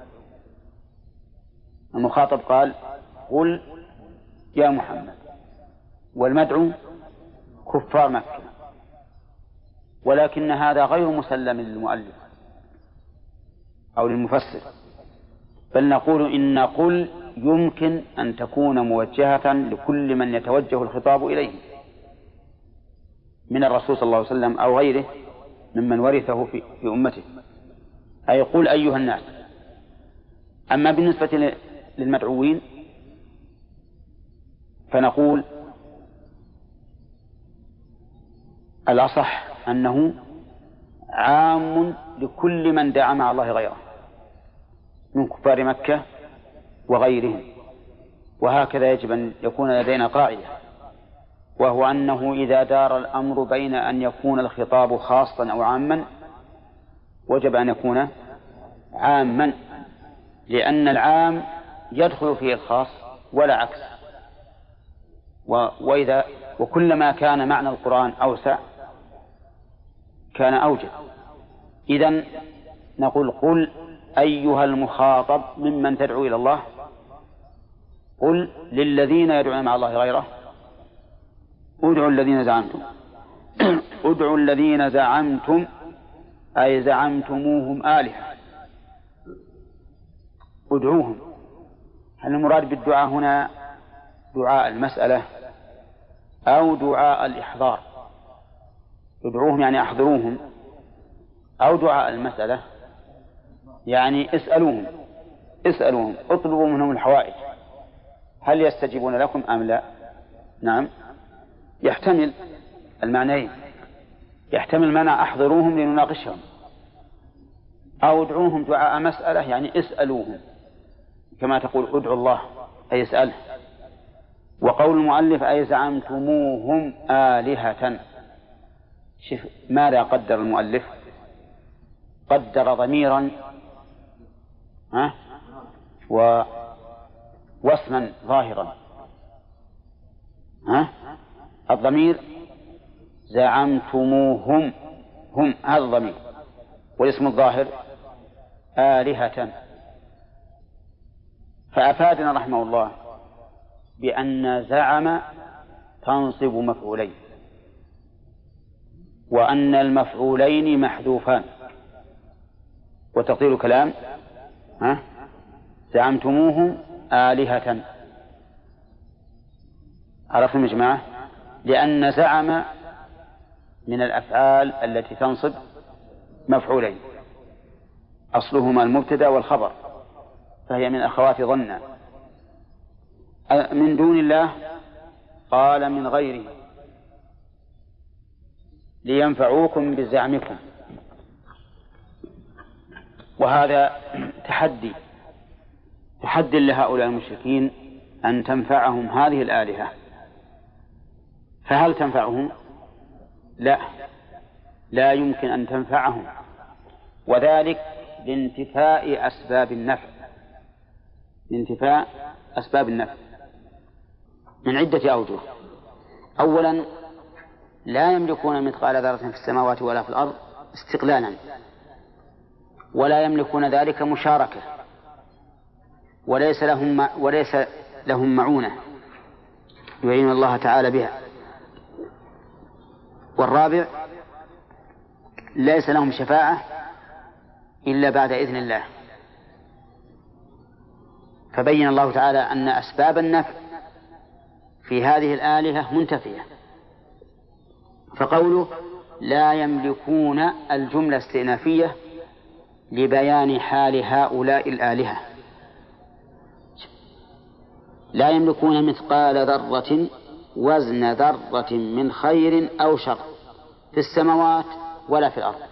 المخاطب قال قل يا محمد، والمدعو كفار مكة، ولكن هذا غير مسلم للمؤلف أو للمفسر، بل نقول إن قل يمكن أن تكون موجهة لكل من يتوجه الخطاب إليه من الرسول صلى الله عليه وسلم أو غيره ممن ورثه في أمته، أي قل أيها الناس. أما بالنسبة للمدعوين فنقول الأصح أنه عام لكل من دعا مع الله غيره من كفار مكة وغيرهم. وهكذا يجب أن يكون لدينا قاعدة، وهو أنه إذا دار الأمر بين أن يكون الخطاب خاصا أو عاما وجب أن يكون عاما، لأن العام يدخل فيه الخاص ولا عكس. وكلما كان معنى القرآن أوسع كان أوجب. إذن نقول قل أيها المخاطب ممن تدعو إلى الله، قل للذين يدعون مع الله غيره ادعوا الذين زعمتم. ادعوا الذين زعمتم أي زعمتموهم آلهة، ادعوهم. هل المراد بالدعاء هنا دعاء المسألة أو دعاء الإحضار؟ ادعوهم يعني أحضروهم، أو دعاء المسألة يعني اسألوهم اطلبوا منهم الحوائج، هل يستجيبون لكم أم لا؟ نعم، يحتمل المعنيين، يحتمل معنى أحضروهم لنناقشهم، أو ادعوهم دعاء مسألة يعني اسألوهم، كما تقول ادعوا الله أي اسأله. وقول المؤلف أي زعمتموهم آلهة، شوف ماذا قدر المؤلف؟ قدر ضميرا واسما ظاهرا. الضمير زعمتموهم، هم هذا الضمير، والاسم الظاهر آلهة. فأفادنا رحمه الله بأن زعم تنصب مفعولين، وأن المفعولين محذوفان، وتقدير كلام زعمتموهم آلهة. عرفتم يا جماعة؟ لأن زعم من الأفعال التي تنصب مفعولين، أصلهما المبتدأ والخبر، فهي من أخوات ظن. من دون الله قال من غيره لينفعوكم بزعمكم، وهذا تحدي لهؤلاء المشركين أن تنفعهم هذه الآلهة. فهل تنفعهم؟ لا يمكن أن تنفعهم، وذلك لانتفاء أسباب النفع من عدة أوجه. أولا، لا يملكون مثقال ذرة في السماوات ولا في الأرض استقلالا، ولا يملكون ذلك مشاركة، وليس لهم معونة يعين الله تعالى بها. والرابع ليس لهم شفاعة إلا بعد إذن الله. فبين الله تعالى أن أسباب النفع في هذه الآلهة منتفية. فقوله لا يملكون الجملة استئنافية لبيان حال هؤلاء الآلهة. لا يملكون مثقال ذرة وزن ذرة من خير أو شر في السماوات ولا في الأرض.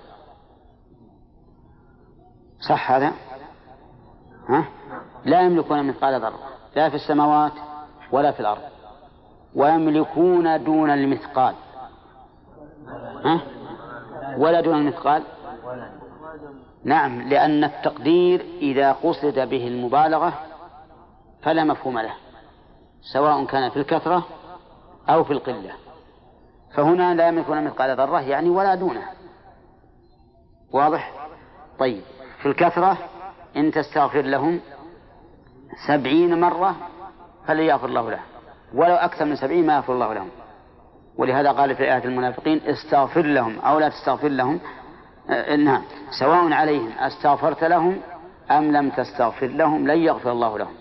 صح هذا؟ ها؟ لا يملكون مثقال ذرة لا في السماوات ولا في الأرض، ويملكون دون المثقال. ها؟ ولا دون المثقال. نعم، لأن التقدير إذا قصد به المبالغة فلا مفهوم له، سواء كان في الكثرة أو في القلة. فهنا لا يملكون مثقال ذرة يعني ولا دونه. واضح؟ طيب، في الكثرة إن تستغفر لهم 70 مرة فليغفر الله له، ولو أكثر من 70 ما يغفر الله لهم. ولهذا قال في آية المنافقين استغفر لهم أو لا تستغفر لهم نعم سواء عليهم استغفرت لهم أم لم تستغفر لهم لن يغفر الله لهم.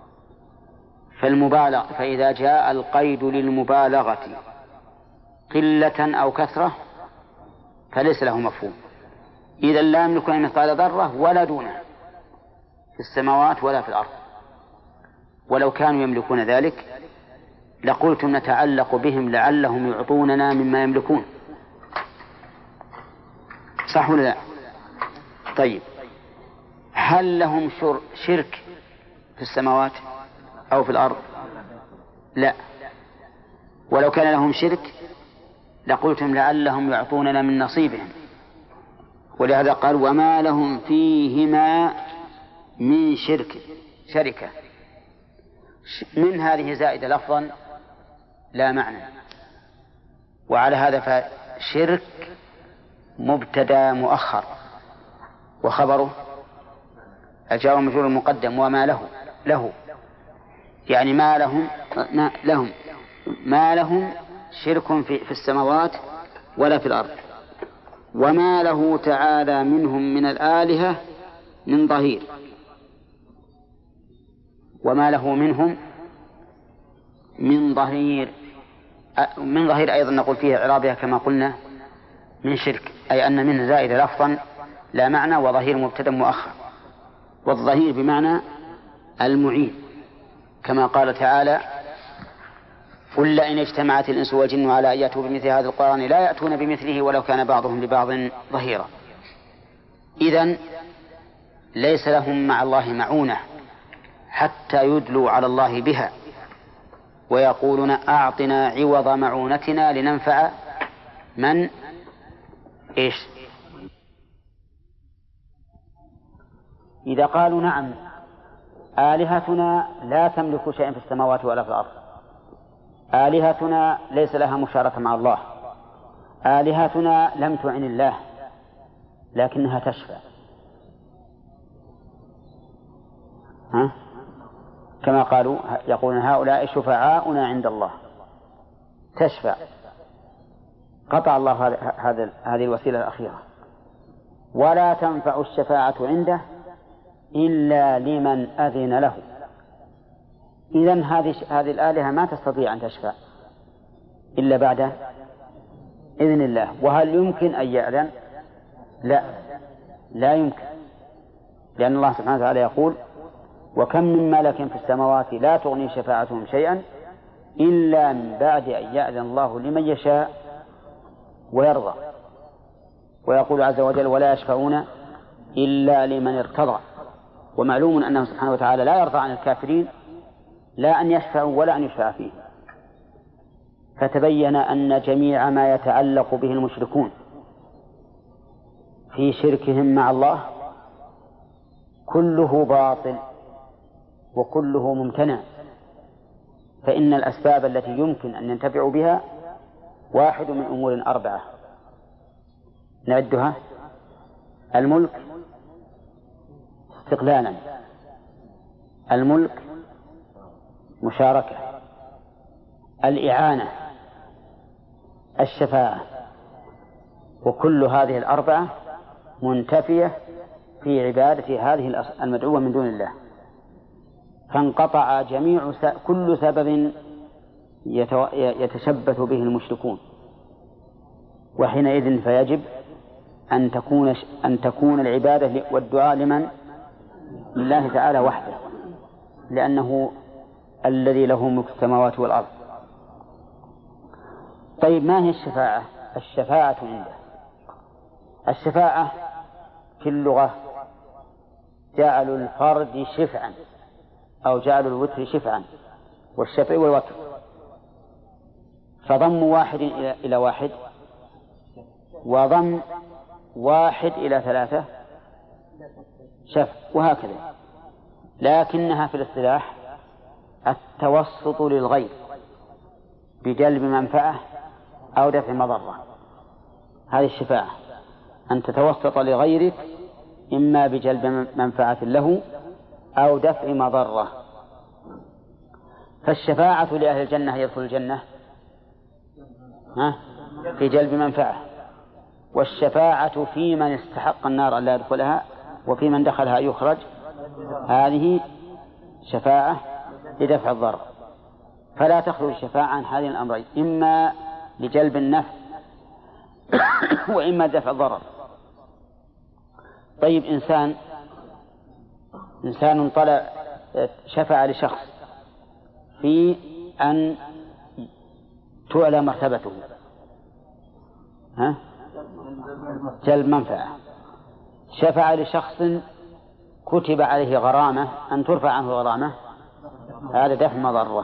فإذا جاء القيد للمبالغة قلة أو كثرة فليس له مفهوم. إذا لا يملكون مثقال ذرة ولا دونه في السماوات ولا في الأرض. ولو كانوا يملكون ذلك لقلتم نتعلق بهم لعلهم يعطوننا مما يملكون. صح ولا لا؟ طيب، هل لهم شرك في السماوات أو في الأرض؟ لا. ولو كان لهم شرك لقلتم لعلهم يعطوننا من نصيبهم. ولهذا قال وما لهم فيهما من شركة. من هذه زائدة لفظا لا معنى. وعلى هذا فشرك مبتدا مؤخر وخبره الجار مجرور المقدم وما له يعني ما لهم شرك في السماوات ولا في الأرض، وما له تعالى منهم من الآلهة من ظهير. وما له منهم من ظهير أيضا نقول فيها إعرابها كما قلنا من شرك، أي أن منه زائد لفظا لا معنى، وظهير مبتدا مؤخر. والظهير بمعنى المعين، كما قال تعالى قل لئن اجتمعت الإنس والجن على أن يأتوا بمثل هذا القرآن لا يأتون بمثله ولو كان بعضهم لبعض ظهيرا. إذن ليس لهم مع الله معونة حتى يدلوا على الله بها ويقولون أعطنا عوض معونتنا لننفع من إذا قالوا نعم آلهتنا لا تملك شيئا في السماوات ولا في الأرض، آلهتنا ليس لها مشاركة مع الله، آلهتنا لم تعن الله لكنها تشفع، كما قالوا يقولون هؤلاء شفعاؤنا عند الله، تشفع. قطع الله هذه الوسيلة الأخيرة. ولا تنفع الشفاعة عنده إلا لمن أذن له. إذن هذه الآلهة ما تستطيع أن تشفع إلا بعد إذن الله. وهل يمكن أن يأذن؟ لا يمكن، لأن الله سبحانه وتعالى يقول وكم من ملك في السماوات لا تغني شفاعتهم شيئا إلا من بعد أن يأذن الله لمن يشاء ويرضى. ويقول عز وجل ولا يشفعون إلا لمن ارتضى. ومعلوم أنه سبحانه وتعالى لا يرضى عن الكافرين لا أن يشفعوا ولا أن يشفع فيه. فتبين أن جميع ما يتعلق به المشركون في شركهم مع الله كله باطل وكله ممتنع. فإن الأسباب التي يمكن أن ينتفعوا بها واحد من أمور 4 نعدها: الملك استقلالا، الملك مشاركة، الإعانة، الشفاعة. وكل هذه الأربعة منتفية في عبادة هذه المدعوة من دون الله، فانقطع كل سبب يتشبث به المشركون، وحينئذ فيجب أن تكون العبادة والدعاء لله تعالى وحده، لأنه الذي له ملك السماوات والأرض. طيب، ما هي الشفاعة؟ الشفاعة عنده، الشفاعة في اللغة جعل الفرد شفعا، أو جعل الوتر شفعا، والشفع والوتر، فضم واحد إلى واحد، وضم واحد إلى ثلاثة شفع، وهكذا. لكنها في الاصطلاح التوسط للغير بجلب منفعة أو دفع مضرة، هذه الشفاعة، أن تتوسط لغيرك إما بجلب منفعة له أو دفع مضرة. فالشفاعة لأهل الجنة يدخل الجنة في جلب منفعة، والشفاعة في من استحق النار ألا يدخلها وفي من دخلها يخرج، هذه شفاعة لدفع الضرر. فلا تخلو الشفاعة عن هذين الأمرين، إما لجلب النفع وإما دفع الضرر. طيب، إنسان طلع شفع لشخص في أن تعلى مرتبته، جلب منفعة. شفع لشخص كتب عليه غرامة أن ترفع عنه غرامة، هذا دفع مضرة.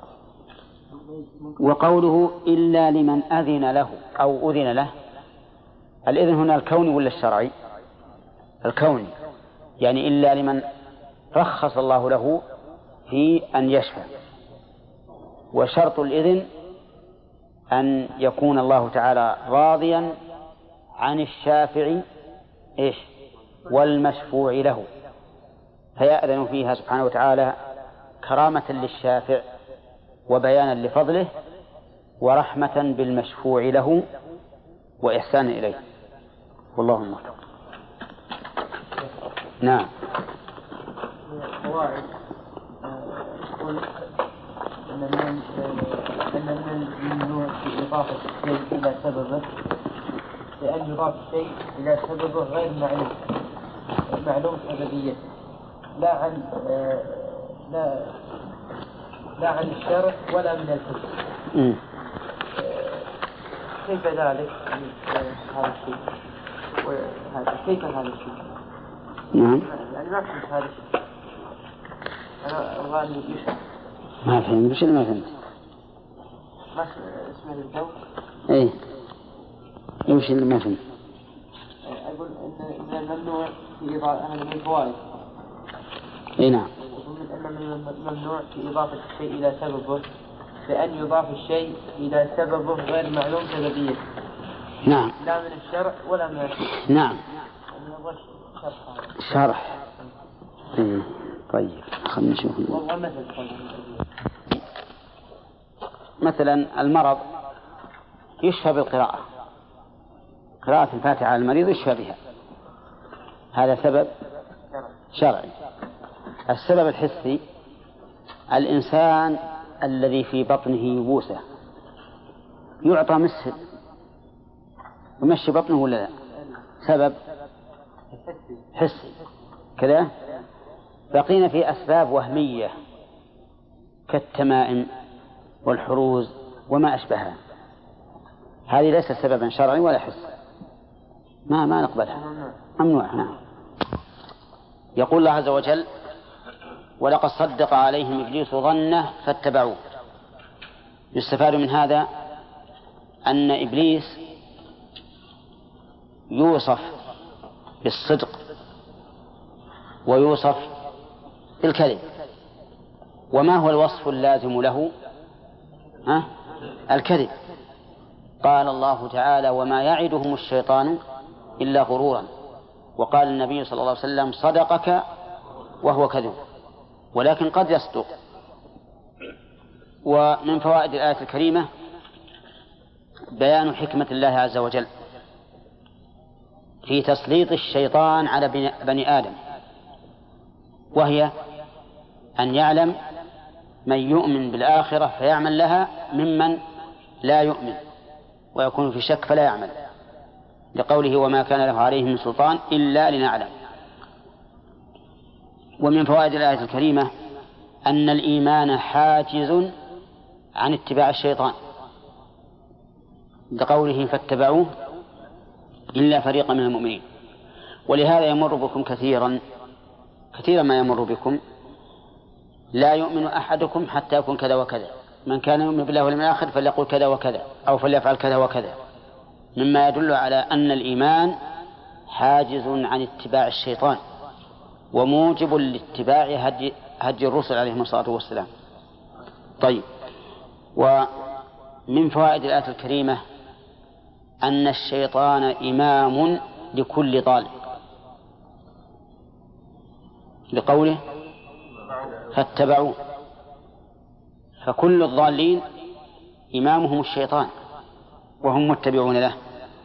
وقوله إلا لمن أذن له أو أذن له، الإذن هنا الكوني ولا الشرعي؟ الكوني، يعني إلا لمن رخص الله له في أن يشفع. وشرط الإذن أن يكون الله تعالى راضيا عن الشافع والمشفوع له، فيأذن فيها سبحانه وتعالى كرامة للشافع وبيانا لفضله ورحمة بالمشفوع له وإحسان إليه، والله الموفق. نعم. قواعد يقول أن من الممنوع في إضافة الشيء إلى سببه لأن يضاف الشيء إلى سببه غير معلوم سببيته، لا عن الشرع ولا من الحكم. كيف ذلك؟ هذا الشيء كيف هذا الشيء؟ نعم. يعني ما فهمت هذا الشيء. أنا أبغى يشرح. ما فهمت. وش اللي ما فهمت؟ ما اسمه الجو. إيه. وش اللي ما فهمت؟ أقول إن الممنوع في إضافة من الفوائد. إيه نعم. أن من الممنوع في إضافة الشيء إلى سببه بأن يضاف الشيء إلى سببه غير معلوم سببيته. نعم. لا من الشرع ولا من الحكم. نعم. شرح. إيه. طيب، خلنا نشوف. والله مثلا المرض يشفى بالقراءة، قراءة الفاتحة على المريض يشفى بها، هذا سبب شرعي. السبب الحسي، الإنسان الذي في بطنه يبوسه يعطى مسهل يمشي بطنه ولا لا؟ سبب حسي كذا. بقينا في أسباب وهمية كالتمائم والحروز وما أشبهها، هذه ليست سببا شرعي ولا حسي، ما نقبلها، ممنوع. نعم. يقول الله عز وجل: ولقد صدق عليهم إبليس ظنه فاتبعوه. يستفاد من هذا أن إبليس يوصف بالصدق ويوصف بالكذب. وما هو الوصف اللازم له؟ الكذب. قال الله تعالى: وما يعدهم الشيطان إلا غرورا. وقال النبي صلى الله عليه وسلم: صدقك وهو كذب. ولكن قد يصدق. ومن فوائد الآية الكريمة بيان حكمة الله عز وجل في تسليط الشيطان على بني آدم، وهي أن يعلم من يؤمن بالآخرة فيعمل لها ممن لا يؤمن ويكون في شك فلا يعمل، لقوله وما كان له عليهم من سلطان إلا لنعلم. ومن فوائد الآية الكريمة أن الإيمان حاجز عن اتباع الشيطان، لقوله فاتبعوه إلا فريقا من المؤمنين. ولهذا يمر بكم كثيرا ما يمر بكم لا يؤمن أحدكم حتى يكون كذا وكذا، من كان يؤمن بالله واليوم الآخر فليقول كذا وكذا أو فليفعل كذا وكذا، مما يدل على أن الإيمان حاجز عن اتباع الشيطان وموجب لاتباع هدي الرسل عليهم الصلاة والسلام. طيب، ومن فوائد الآية الكريمة أن الشيطان إمام لكل ضال، لقوله فاتبعوه، فكل الضالين إمامهم الشيطان وهم متبعون له.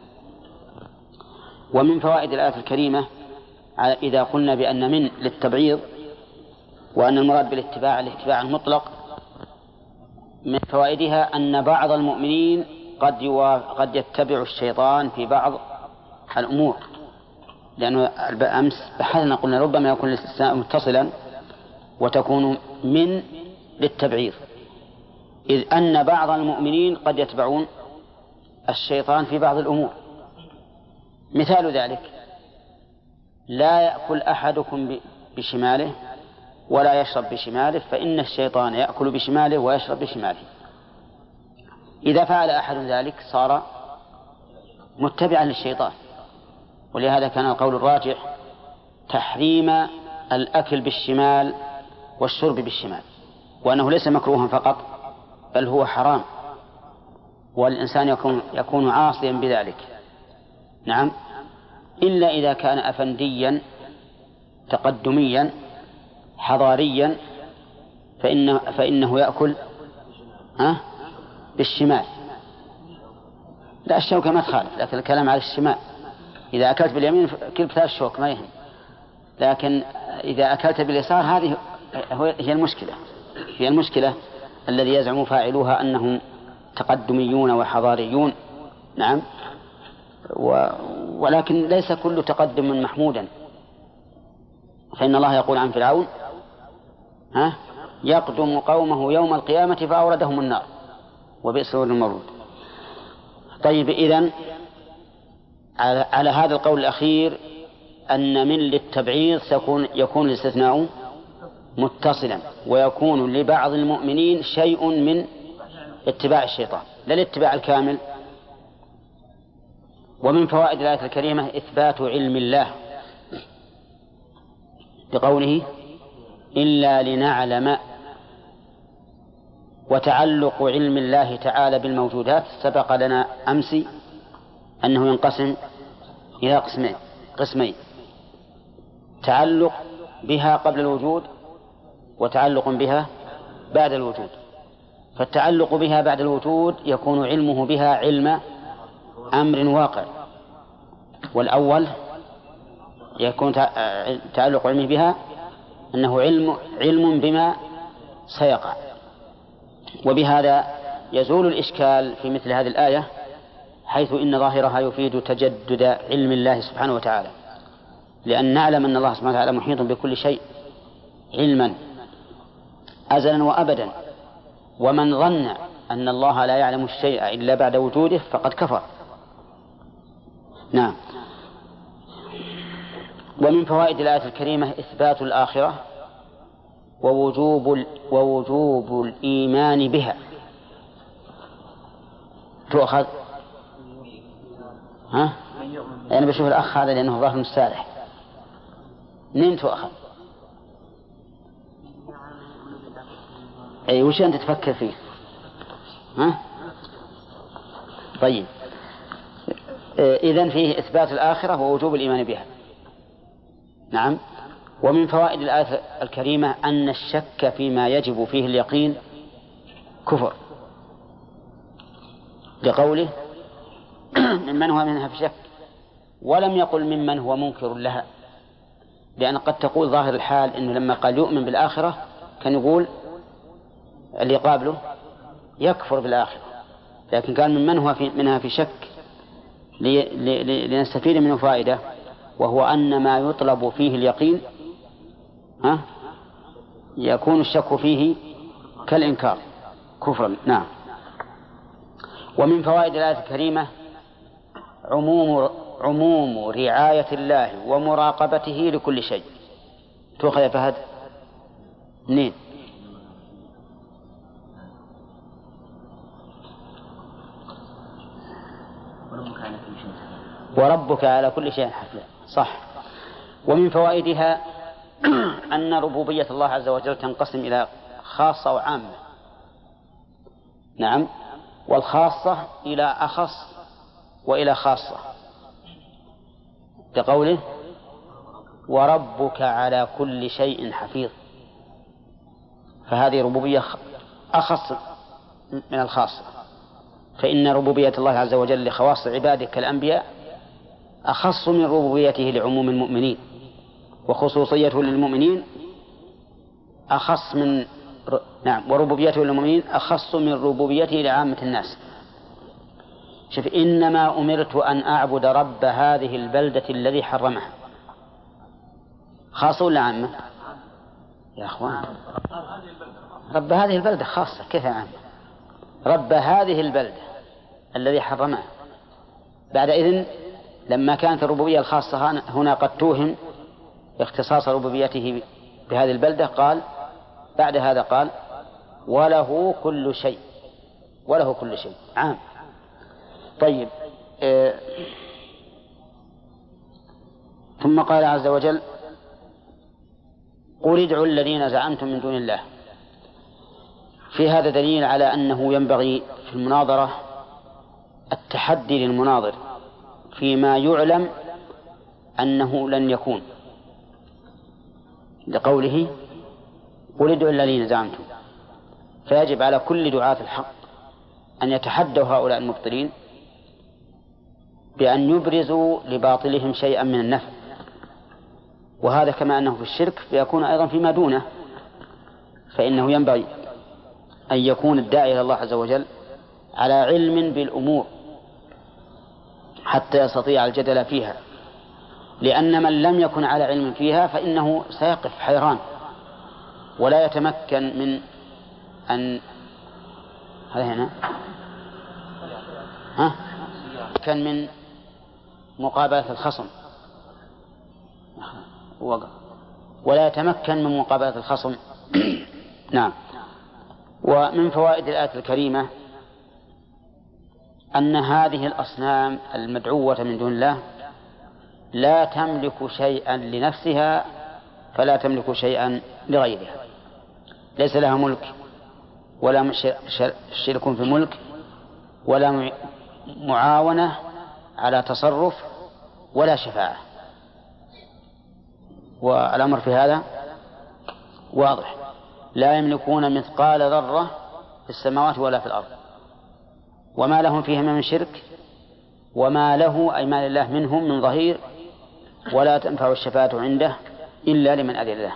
ومن فوائد الآية الكريمة إذا قلنا بأن من للتبعيض وأن المراد بالاتباع الاتباع المطلق، من فوائدها أن بعض المؤمنين قد يتبع الشيطان في بعض الأمور، لأنه أمس بحثنا قلنا ربما يكون الاستثناء متصلا وتكون من للتبعيض، إذ أن بعض المؤمنين قد يتبعون الشيطان في بعض الأمور. مثال ذلك لا يأكل أحدكم بشماله ولا يشرب بشماله، فإن الشيطان يأكل بشماله ويشرب بشماله. إذا فعل أحد ذلك صار متبعا للشيطان، ولهذا كان القول الراجح تحريم الأكل بالشمال والشرب بالشمال، وأنه ليس مكروها فقط بل هو حرام، والإنسان يكون عاصيا بذلك. نعم، إلا إذا كان أفنديا تقدميا حضاريا فإنه يأكل بالشمال. لا، الشوكة ما تخالف، لكن الكلام على الشمال. إذا أكلت باليمين كل بتاع الشوك ما يهم، لكن إذا أكلت باليسار هذه هي المشكلة الذي يزعم فاعلوها أنهم تقدميون وحضاريون. نعم، ولكن ليس كل تقدم محمودا، فإن الله يقول عن فرعون يقدم قومه يوم القيامة فأوردهم النار وبئس الورد المورود. طيب، إذن على هذا القول الأخير أن من للتبعيض يكون الاستثناء متصلا، ويكون لبعض المؤمنين شيء من اتباع الشيطان لا الاتباع الكامل. ومن فوائد الآية الكريمة إثبات علم الله، بقوله إلا لنعلم، وتعلق علم الله تعالى بالموجودات سبق لنا أمس أنه ينقسم إلى قسمين: تعلق بها قبل الوجود وتعلق بها بعد الوجود. فالتعلق بها بعد الوجود يكون علمه بها علم أمر واقع، والأول يكون تعلق علمه بها أنه علم بما سيقع. وبهذا يزول الإشكال في مثل هذه الآية، حيث إن ظاهرها يفيد تجدد علم الله سبحانه وتعالى، لأن نعلم أن الله سبحانه وتعالى محيط بكل شيء علما أزلا وأبدا، ومن ظن أن الله لا يعلم الشيء إلا بعد وجوده فقد كفر. نعم. ومن فوائد الآية الكريمة إثبات الآخرة ووجوب الإيمان بها. تؤخذ أنا بشوف الأخ هذا لأنه ظاهر مستارح. منين تؤخذ؟ أي وش أنت تفكر فيه؟ طيب، إذن فيه إثبات الآخرة ووجوب الإيمان بها. نعم. ومن فوائد الآية الكريمة أن الشك فيما يجب فيه اليقين كفر، لقوله ممن هو منها في شك ولم يقل ممن هو منكر لها، لأن قد تقول ظاهر الحال إنه لما قال يؤمن بالآخرة كان يقول اللي قابله يكفر بالآخرة، لكن قال ممن هو منها في شك لنستفيد منه فائدة، وهو أن ما يطلب فيه اليقين يكون الشك فيه كالإنكار كفرا. نعم. ومن فوائد الآية الكريمة عموم رعاية الله ومراقبته لكل شيء. تؤخذ يا فهد منين؟ وربك على كل شيء حفيظ. صح. ومن فوائدها أن ربوبية الله عز وجل تنقسم إلى خاصة وعامة. نعم. والخاصة إلى أخص وإلى خاصة، لقوله وربك على كل شيء حفيظ، فهذه ربوبية أخص من الخاصة، فإن ربوبية الله عز وجل لخواص عباده كالأنبياء أخص من ربوبيته لعموم المؤمنين، وخصوصيته للمؤمنين أخص من وربوبيته للمؤمنين أخص من ربوبيته لعامة الناس. شوف، إنما أمرت أن أعبد رب هذه البلدة الذي حرمها، خاصة ولا عامة يا أخوان؟ رب هذه البلدة خاصة، كيف عامة؟ رب هذه البلدة الذي حرمها. بعد إذن لما كانت الربوبية الخاصة هنا قد توهم اختصاص ربوبيته بهذه البلدة، قال بعد هذا قال وله كل شيء، وله كل شيء عام. طيب، ثم قال عز وجل قل ادعوا الذين زعمتم من دون الله. في هذا دليل على أنه ينبغي في المناظرة التحدي للمناظر فيما يعلم أنه لن يكون، لقوله قل ادعوا الذين زعمتم. فيجب على كل دعاة الحق أن يتحدوا هؤلاء المبطلين بأن يبرزوا لباطلهم شيئا من النفع، وهذا كما أنه في الشرك فيكون أيضا فيما دونه، فإنه ينبغي أن يكون الداعي إلى الله عز وجل على علم بالأمور حتى يستطيع الجدل فيها، لأن من لم يكن على علم فيها فإنه سيقف حيران ولا يتمكن من أن كان من مقابلة الخصم، ولا يتمكن من مقابلة الخصم. نعم. ومن فوائد الآية الكريمة أن هذه الأصنام المدعوة من دون الله لا تملك شيئا لنفسها فلا تملك شيئا لغيرها، ليس لها ملك ولا شرك في ملك ولا معاونة على تصرف ولا شفاعة. والأمر في هذا واضح، لا يملكون مثقال ذرة في السماوات ولا في الأرض، وما لهم فيهما من شرك وما له أي ما لله منهم من ظهير، ولا تنفع الشفاعة عنده إلا لمن أذن له.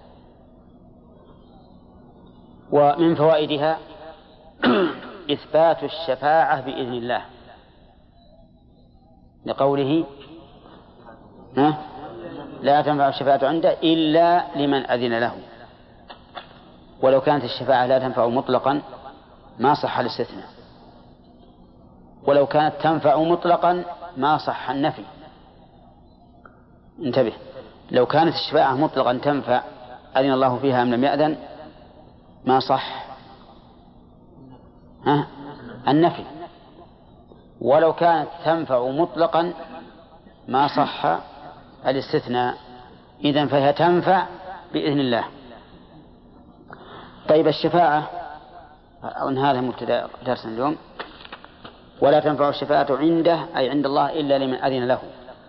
ومن فوائدها إثبات الشفاعة بإذن الله، لقوله لا تنفع الشفاعة عنده إلا لمن أذن له. ولو كانت الشفاعة لا تنفع مطلقا ما صح الاستثناء، ولو كانت تنفع مطلقا ما صح النفي. انتبه، لو كانت الشفاعة مطلقا تنفع أذن الله فيها أم لم يأذن ما صح النفي، ولو كانت تنفع مطلقا ما صح الاستثناء. إذن فهي تنفع بإذن الله. طيب، الشفاعة أظن هذا مبتدأ درسنا اليوم. ولا تنفع الشفاعة عنده أي عند الله إلا لمن أذن له.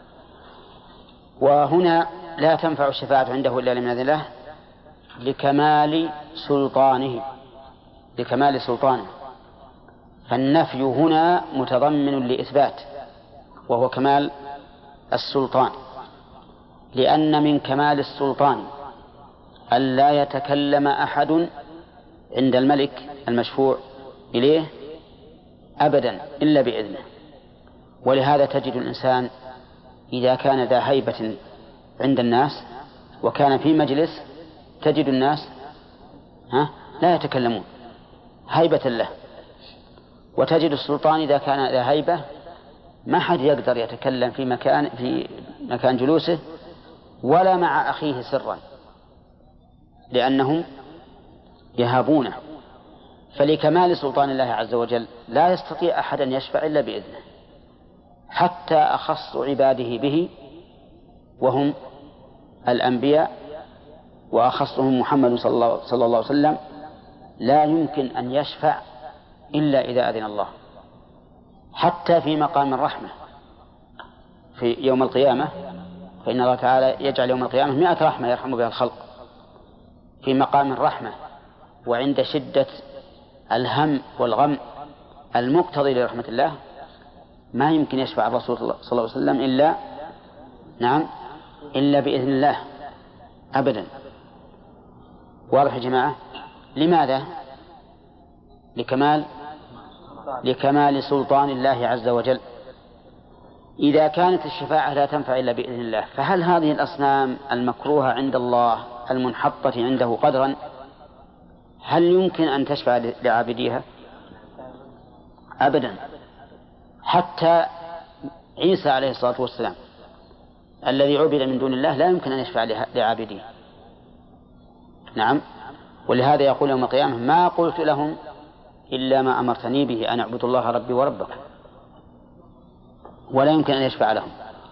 وهنا لا تنفع الشفاعة عنده إلا لمن أذن له لكمال سلطانه، لكمال سلطانه. فالنفي هنا متضمن لإثبات، وهو كمال السلطان، لأن من كمال السلطان أن لا يتكلم أحد عند الملك المشفوع إليه أبدا إلا بإذنه. ولهذا تجد الإنسان إذا كان ذا هيبة عند الناس وكان في مجلس تجد الناس لا يتكلمون هيبة له، وتجد السلطان إذا كان ذا هيبة ما حد يقدر يتكلم في مكان جلوسه ولا مع أخيه سرا، لأنهم يهابونه. فلكمال سلطان الله عز وجل لا يستطيع أحد أن يشفع إلا بإذنه، حتى أخص عباده به وهم الأنبياء، وأخصهم محمد صلى الله عليه وسلم لا يمكن أن يشفع إلا إذا أذن الله. حتى في مقام الرحمة في يوم القيامة، فإن الله تعالى يجعل يوم القيامة 100 رحمة يرحم بها الخلق. في مقام الرحمة وعند شدة الهم والغم المقتضي لرحمة الله ما يمكن يشفع الرسول صلى الله عليه وسلم إلا بإذن الله أبدا. واضح يا جماعة؟ لماذا؟ لكمال سلطان الله عز وجل. إذا كانت الشفاعة لا تنفع إلا بإذن الله، فهل هذه الأصنام المكروهة عند الله المنحطة عنده قدرا هل يمكن أن تشفع لعابديها؟ أبدا. حتى عيسى عليه الصلاة والسلام الذي عبد من دون الله لا يمكن أن يشفع لعابديه. نعم. ولهذا يقول يوم القيامة ما قلت لهم إلا ما أمرتني به أن أعبدوا الله ربي وربكم، ولا يمكن أن يشفع لهم.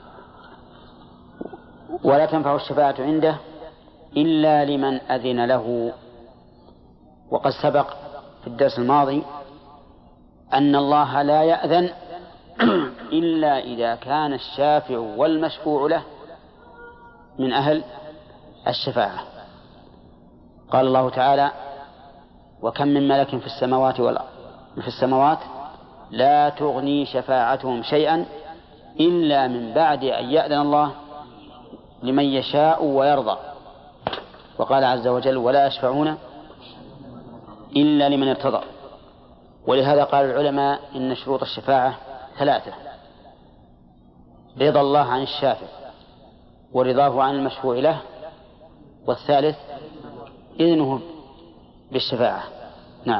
ولا تنفع الشفاعة عنده إلا لمن أذن له. وقد سبق في الدرس الماضي أن الله لا يأذن إلا إذا كان الشافع والمشفوع له من أهل الشفاعة. قال الله تعالى وكم من ملك في السماوات لا تغني شفاعتهم شيئا إلا من بعد أن يأذن الله لمن يشاء ويرضى. وقال عز وجل ولا يشفعون إلا لمن ارتضى. ولهذا قال العلماء إن شروط الشفاعة 3: رضا الله عن الشافع، ورضاه عن المشفوع له، والثالث إذنه بالشفاعة. نعم.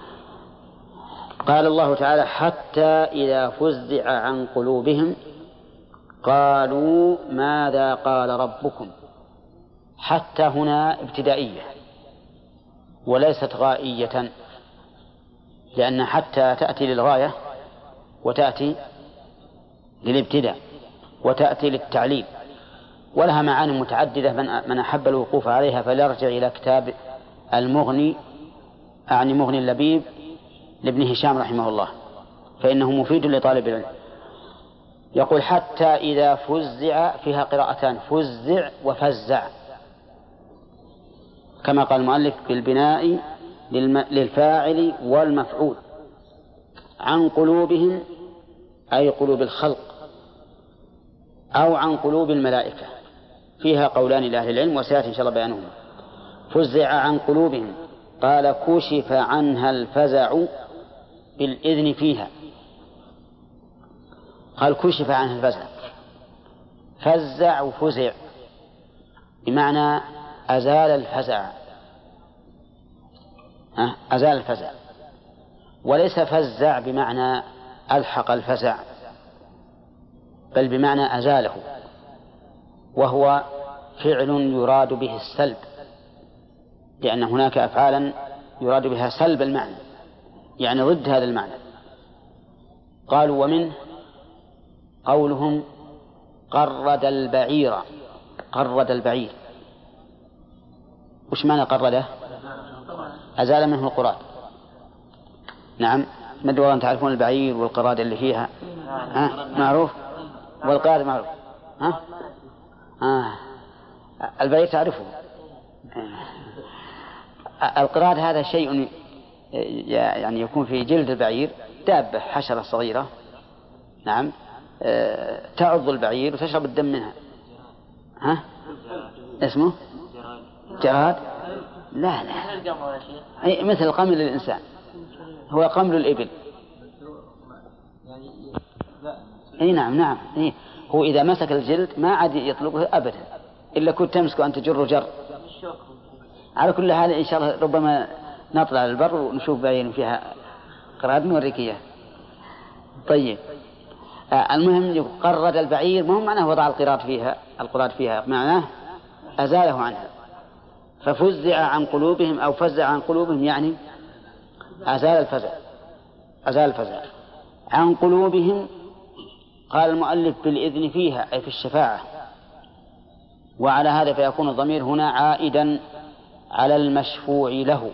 قال الله تعالى حتى إذا فزع عن قلوبهم قالوا ماذا قال ربكم. حتى هنا ابتدائية وليست غائية، لأن حتى تأتي للغاية وتأتي للابتداء وتأتي للتعليل، ولها معاني متعددة. من أحب الوقوف عليها فليرجع إلى كتاب المغني مغني اللبيب لابن هشام رحمه الله، فإنه مفيد لطالب العلم. يقول حتى إذا فزع، فيها قراءتان فزع وفزع، كما قال المؤلف بالبناء للفاعل والمفعول. عن قلوبهم أي قلوب الخلق، أو عن قلوب الملائكة، فيها قولان لأهل العلم وسيأتي إن شاء الله بيانهما. فزع عن قلوبهم قال كشف عنها الفزع بالإذن فيها. قال كشف عنها الفزع، فزع وفزع بمعنى أزال الفزع، أزال الفزع، وليس فزع بمعنى ألحق الفزع، بل بمعنى أزاله، وهو فعل يراد به السلب، لأن هناك أفعالا يراد بها سلب المعنى، يعني ضد هذا المعنى. قالوا ومنه قولهم قرد البعير. قرد البعير وش معنى قرده؟ أزال منه القراد. نعم. مدوا أن تعرفون البعير والقراد اللي فيها معروف، والقراد معروف. البعير تعرفه. القراد هذا شيء يعني يكون في جلد البعير، دابة حشرة صغيرة، نعم، تعض البعير وتشرب الدم منها. ها؟ اسمه جراد؟ لا أي مثل قمل الإنسان، هو قمل الإبل. أي نعم أي. هو إذا مسك الجلد ما عاد يطلقه أبدا إلا كنت تمسكه أنت تجر جر. على كل حال إن شاء الله ربما نطلع على البر ونشوف بعين فيها قراد نوريك إياه. طيب المهم قرد البعير ما هو معناه وضع القراد فيها معناه أزاله عنها. ففزع عن قلوبهم أو فزع عن قلوبهم يعني أزال الفزع عن قلوبهم. قال المؤلف بالإذن فيها أي في الشفاعة. وعلى هذا فيكون الضمير هنا عائدا على المشفوع له،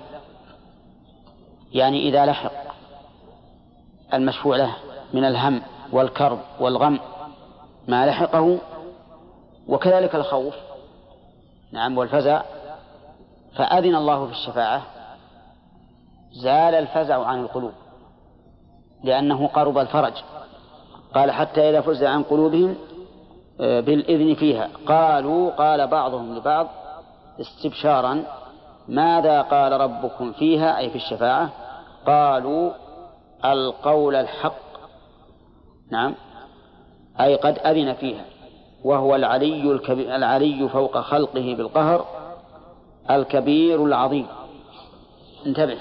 يعني إذا لحق المشفوع له من الهم والكرب والغم ما لحقه، وكذلك الخوف نعم والفزع، فأذن الله في الشفاعة زال الفزع عن القلوب لأنه قرب الفرج. قال حتى إذا فزع عن قلوبهم بالإذن فيها قال بعضهم لبعض استبشارا ماذا قال ربكم فيها أي في الشفاعة؟ قالوا القول الحق. نعم أي قد أذن فيها، وهو العلي فوق خلقه بالقهر الكبير العظيم. انتبه.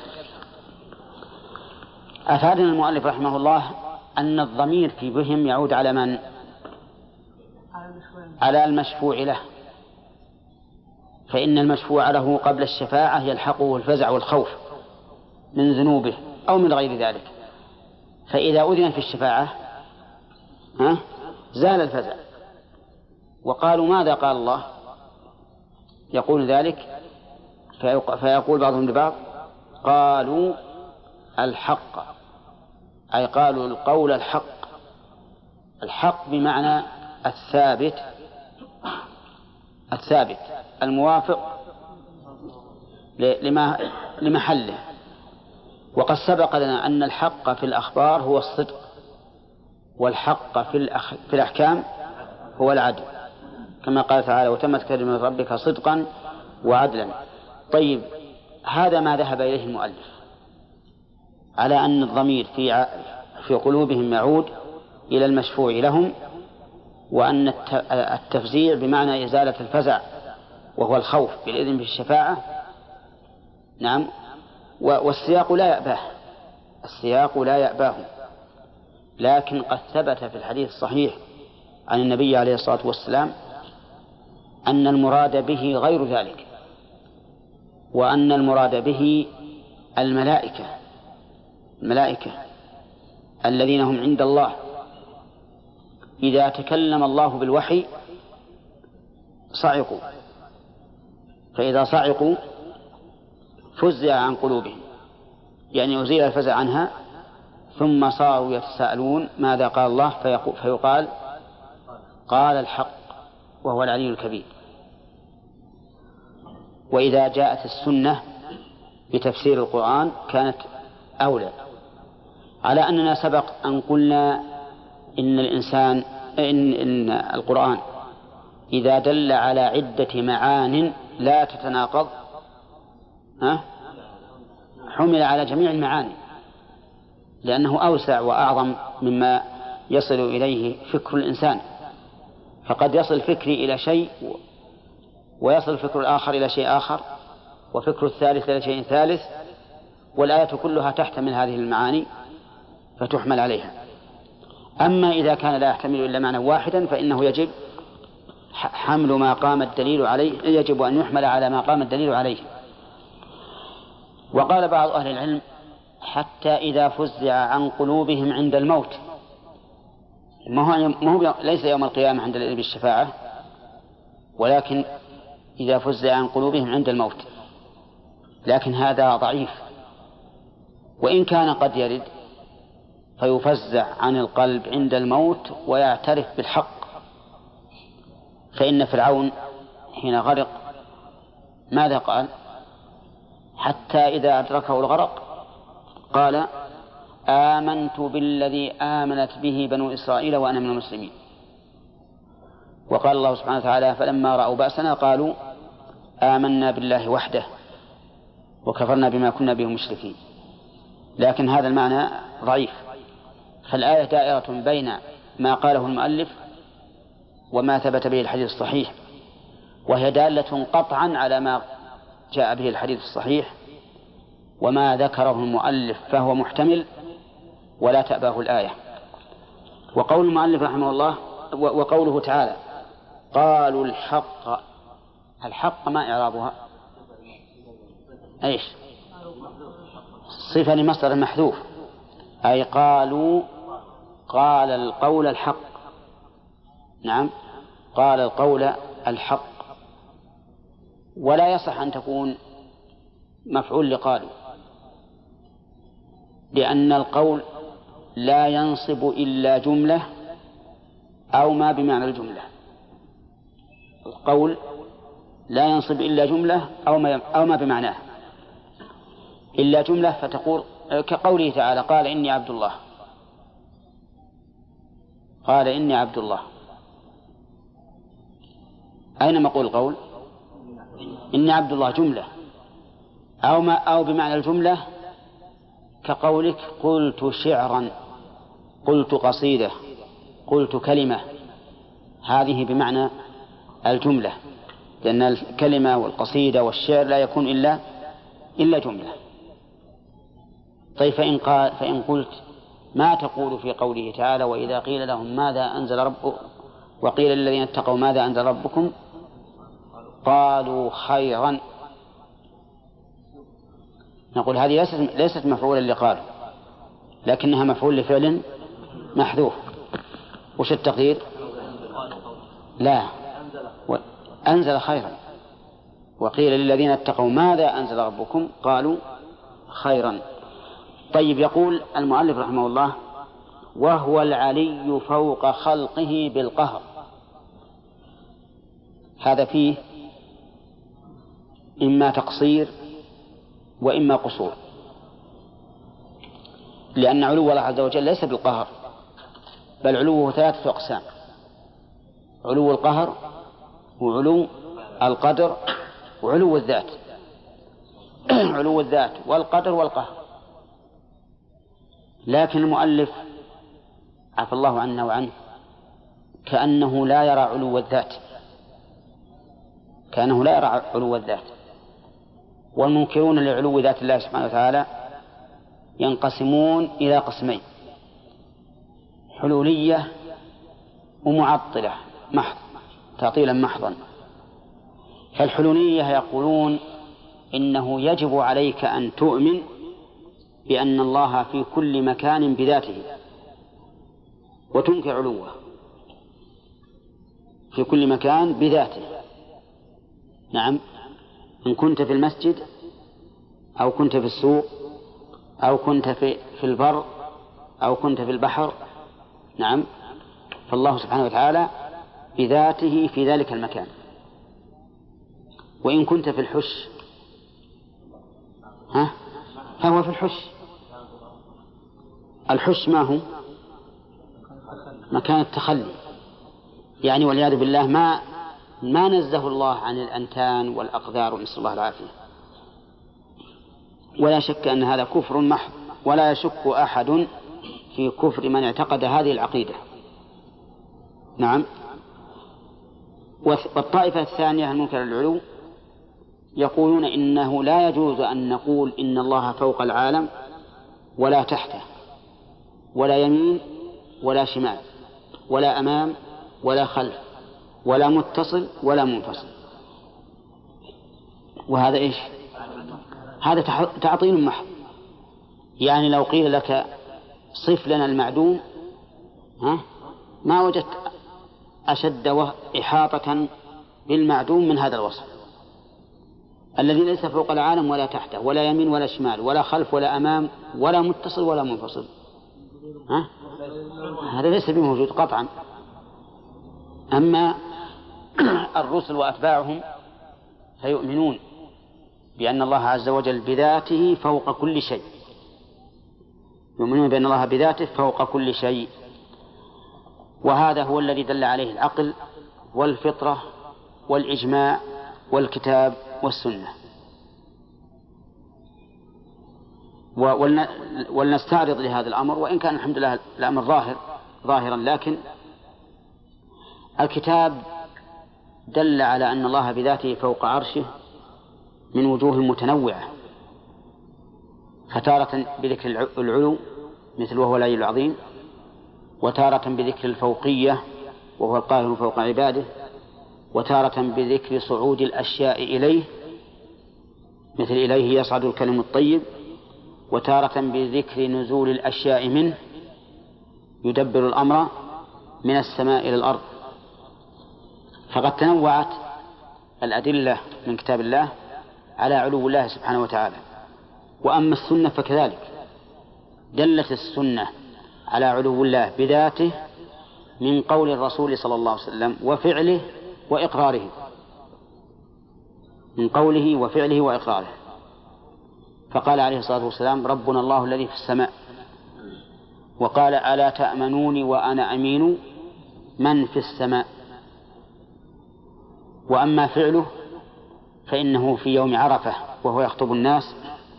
أفادنا المؤلف رحمه الله أن الضمير في بهم يعود على من؟ على المشفوع له، فإن المشفوع له قبل الشفاعة يلحقه الفزع والخوف من ذنوبه أو من غير ذلك، فإذا أذن في الشفاعة زال الفزع. وقالوا ماذا قال الله؟ يقول ذلك فيقول بعضهم لبعض قالوا الحق، أي قالوا القول الحق بمعنى الثابت الموافق لمحله. وقد سبق لنا أن الحق في الأخبار هو الصدق، والحق في الأحكام هو العدل، كما قال تعالى وتمت كلمة ربك صدقا وعدلا. طيب هذا ما ذهب إليه المؤلف على أن الضمير في قلوبهم يعود إلى المشفوع لهم، وأن التفزيع بمعنى إزالة الفزع وهو الخوف بالإذن بالشفاعة. نعم. والسياق لا يأباه، لكن قد ثبت في الحديث الصحيح عن النبي عليه الصلاة والسلام أن المراد به غير ذلك، وأن المراد به الملائكة الذين هم عند الله إذا تكلم الله بالوحي صعقوا، فإذا صعقوا فزع عن قلوبهم، يعني أزيل الفزع عنها، ثم صاروا يتساءلون ماذا قال الله؟ فيقال قال الحق وهو العلي الكبير. وإذا جاءت السنة بتفسير القرآن كانت أولى، على أننا سبق أن قلنا إن القرآن إذا دل على عدة معان لا تتناقض حمل على جميع المعاني، لأنه أوسع وأعظم مما يصل إليه فكر الإنسان. فقد يصل فكري إلى شيء ويصل فكر الآخر إلى شيء آخر، وفكر الثالث إلى شيء ثالث، والآية كلها تحتمل هذه المعاني فتحمل عليها. أما إذا كان لا يحتمل إلا معنى واحدا فإنه يجب حمل ما قام الدليل عليه، يجب أن يحمل على ما قام الدليل عليه. وقال بعض أهل العلم حتى إذا فزع عن قلوبهم عند الموت، ما هو ليس يوم القيامة عند الإذن بالشفاعة، ولكن إذا فزع عن قلوبهم عند الموت، لكن هذا ضعيف، وإن كان قد يرد فيفزع عن القلب عند الموت ويعترف بالحق. فإن فرعون حين غرق ماذا قال؟ حتى إذا أدركه الغرق قال آمنت بالذي آمنت به بنو إسرائيل وأنا من المسلمين. وقال الله سبحانه وتعالى فلما رأوا بأسنا قالوا آمنا بالله وحده وكفرنا بما كنا به مشركين. لكن هذا المعنى ضعيف، فالآية دائرة بين ما قاله المؤلف وما ثبت به الحديث الصحيح، وهي دالة قطعا على ما جاء به الحديث الصحيح، وما ذكره المؤلف فهو محتمل ولا تأباه الآية. وقول المؤلف رحمه الله وقوله تعالى قالوا الحق ما إعرابها؟ إيش؟ صفة لمصدر محذوف، أي قالوا قال القول الحق. نعم، قال القول الحق، ولا يصح أن تكون مفعول لقالوا، لأن القول لا ينصب إلا جملة أو ما بمعنى الجملة. القول لا ينصب إلا جملة أو ما بمعناه. إلا جملة فتقول كقوله تعالى قال إني عبد الله، قال إني عبد الله، أين مقول القول؟ إني عبد الله جملة أو بمعنى الجملة، كقولك قلت شعرا، قلت قصيدة، قلت كلمة، هذه بمعنى الجملة، لأن الكلمة والقصيدة والشعر لا يكون إلا جملة. طيب فإن قلت ما تقول في قوله تعالى وإذا قيل لهم ماذا أنزل ربكم وقيل للذين اتقوا ماذا أنزل ربكم قالوا خيرا، نقول هذه ليست مفعولا لقالوا، لكنها مفعول لفعل محذوف. وش التقدير؟ لا، أنزل خيرا، وقيل للذين اتقوا ماذا أنزل ربكم قالوا خيرا. طيب، يقول المؤلف رحمه الله وهو العلي فوق خلقه بالقهر. هذا فيه إما تقصير وإما قصور، لأن علو الله عز وجل ليس بالقهر، بل علوه 3 أقسام: علو القهر وعلو القدر وعلو الذات. علو الذات والقدر والقهر. لكن المؤلف عفى الله عنا وعنه كأنه لا يرى علو الذات، كأنه لا يرى علو الذات. والمنكرون لعلو ذات الله سبحانه وتعالى ينقسمون إلى قسمين: حلولية ومعطلة محض، تعطيلا محضا. فالحلولية يقولون إنه يجب عليك أن تؤمن بأن الله في كل مكان بذاته، وتنكر علوه في كل مكان بذاته. نعم، إن كنت في المسجد أو كنت في السوق أو كنت في البر أو كنت في البحر، نعم، فالله سبحانه وتعالى بذاته في ذلك المكان. وإن كنت في الحش فهو في الحش. الحش ما هو؟ مكان التخلي، يعني والعياذ بالله ما نزه الله عن الأنتان والأقذار، ونسأل الله العافية. ولا شك أن هذا كفر محض، ولا يشك أحد في كفر من اعتقد هذه العقيدة. نعم. والطائفة الثانية المنكر العلو يقولون إنه لا يجوز أن نقول إن الله فوق العالم ولا تحته، ولا يمين ولا شمال، ولا أمام ولا خلف، ولا متصل ولا منفصل. وهذا إيش؟ هذا تعطيل محض. يعني لو قيل لك صف لنا المعدوم ما وجدت أشد إحاطة بالمعدوم من هذا الوصف الذي ليس فوق العالم ولا تحته، ولا يمين ولا شمال، ولا خلف ولا أمام، ولا متصل ولا منفصل. هذا ليس بموجود قطعا. أما الرسل وأتباعهم فيؤمنون بأن الله عز وجل بذاته فوق كل شيء. يؤمنون بأن الله بذاته فوق كل شيء. وهذا هو الذي دل عليه العقل والفطرة والإجماع والكتاب والسنة. ولنستعرض لهذا الأمر، وإن كان الحمد لله الأمر ظاهرا، لكن الكتاب دل على أن الله بذاته فوق عرشه من وجوه متنوعة، فتارة بذكر العلو مثل وهو العلي العظيم، وتارة بذكر الفوقية وهو القاهر فوق عباده، وتارة بذكر صعود الأشياء إليه مثل إليه يصعد الكلم الطيب، وتارة بذكر نزول الأشياء منه يدبر الأمر من السماء إلى الأرض. فقد تنوعت الأدلة من كتاب الله على علو الله سبحانه وتعالى. وأما السنة فكذلك دلت السنة على علو الله بذاته من قول الرسول صلى الله عليه وسلم وفعله وإقراره، من قوله وفعله وإقراره. فقال عليه الصلاة والسلام ربنا الله الذي في السماء، وقال ألا تأمنوني وأنا أمين من في السماء. وأما فعله فإنه في يوم عرفة وهو يخطب الناس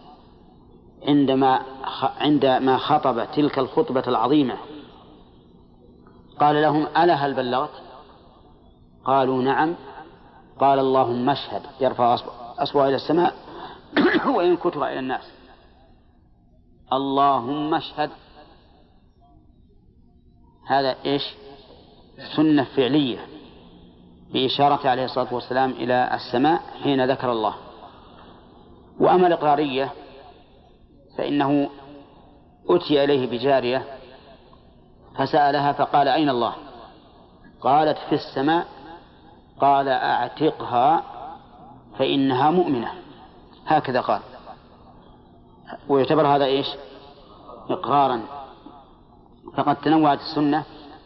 عندما خطب تلك الخطبة العظيمة قال لهم ألا هل بلغت؟ قالوا نعم. قال اللهم اشهد، يرفع أصبعه إلى السماء وينكتها إلى الناس، اللهم اشهد. هذا إيش؟ سنة فعلية بإشارة عليه الصلاة والسلام إلى السماء حين ذكر الله. وأما الإقرارية فإنه أتي إليه بجارية فسألها فقال أين الله؟ قالت في السماء. قال أعتقها فإنها مؤمنة، هكذا قال. ويعتبر هذا إيش؟ إقرارا. فقد تنوعت السنة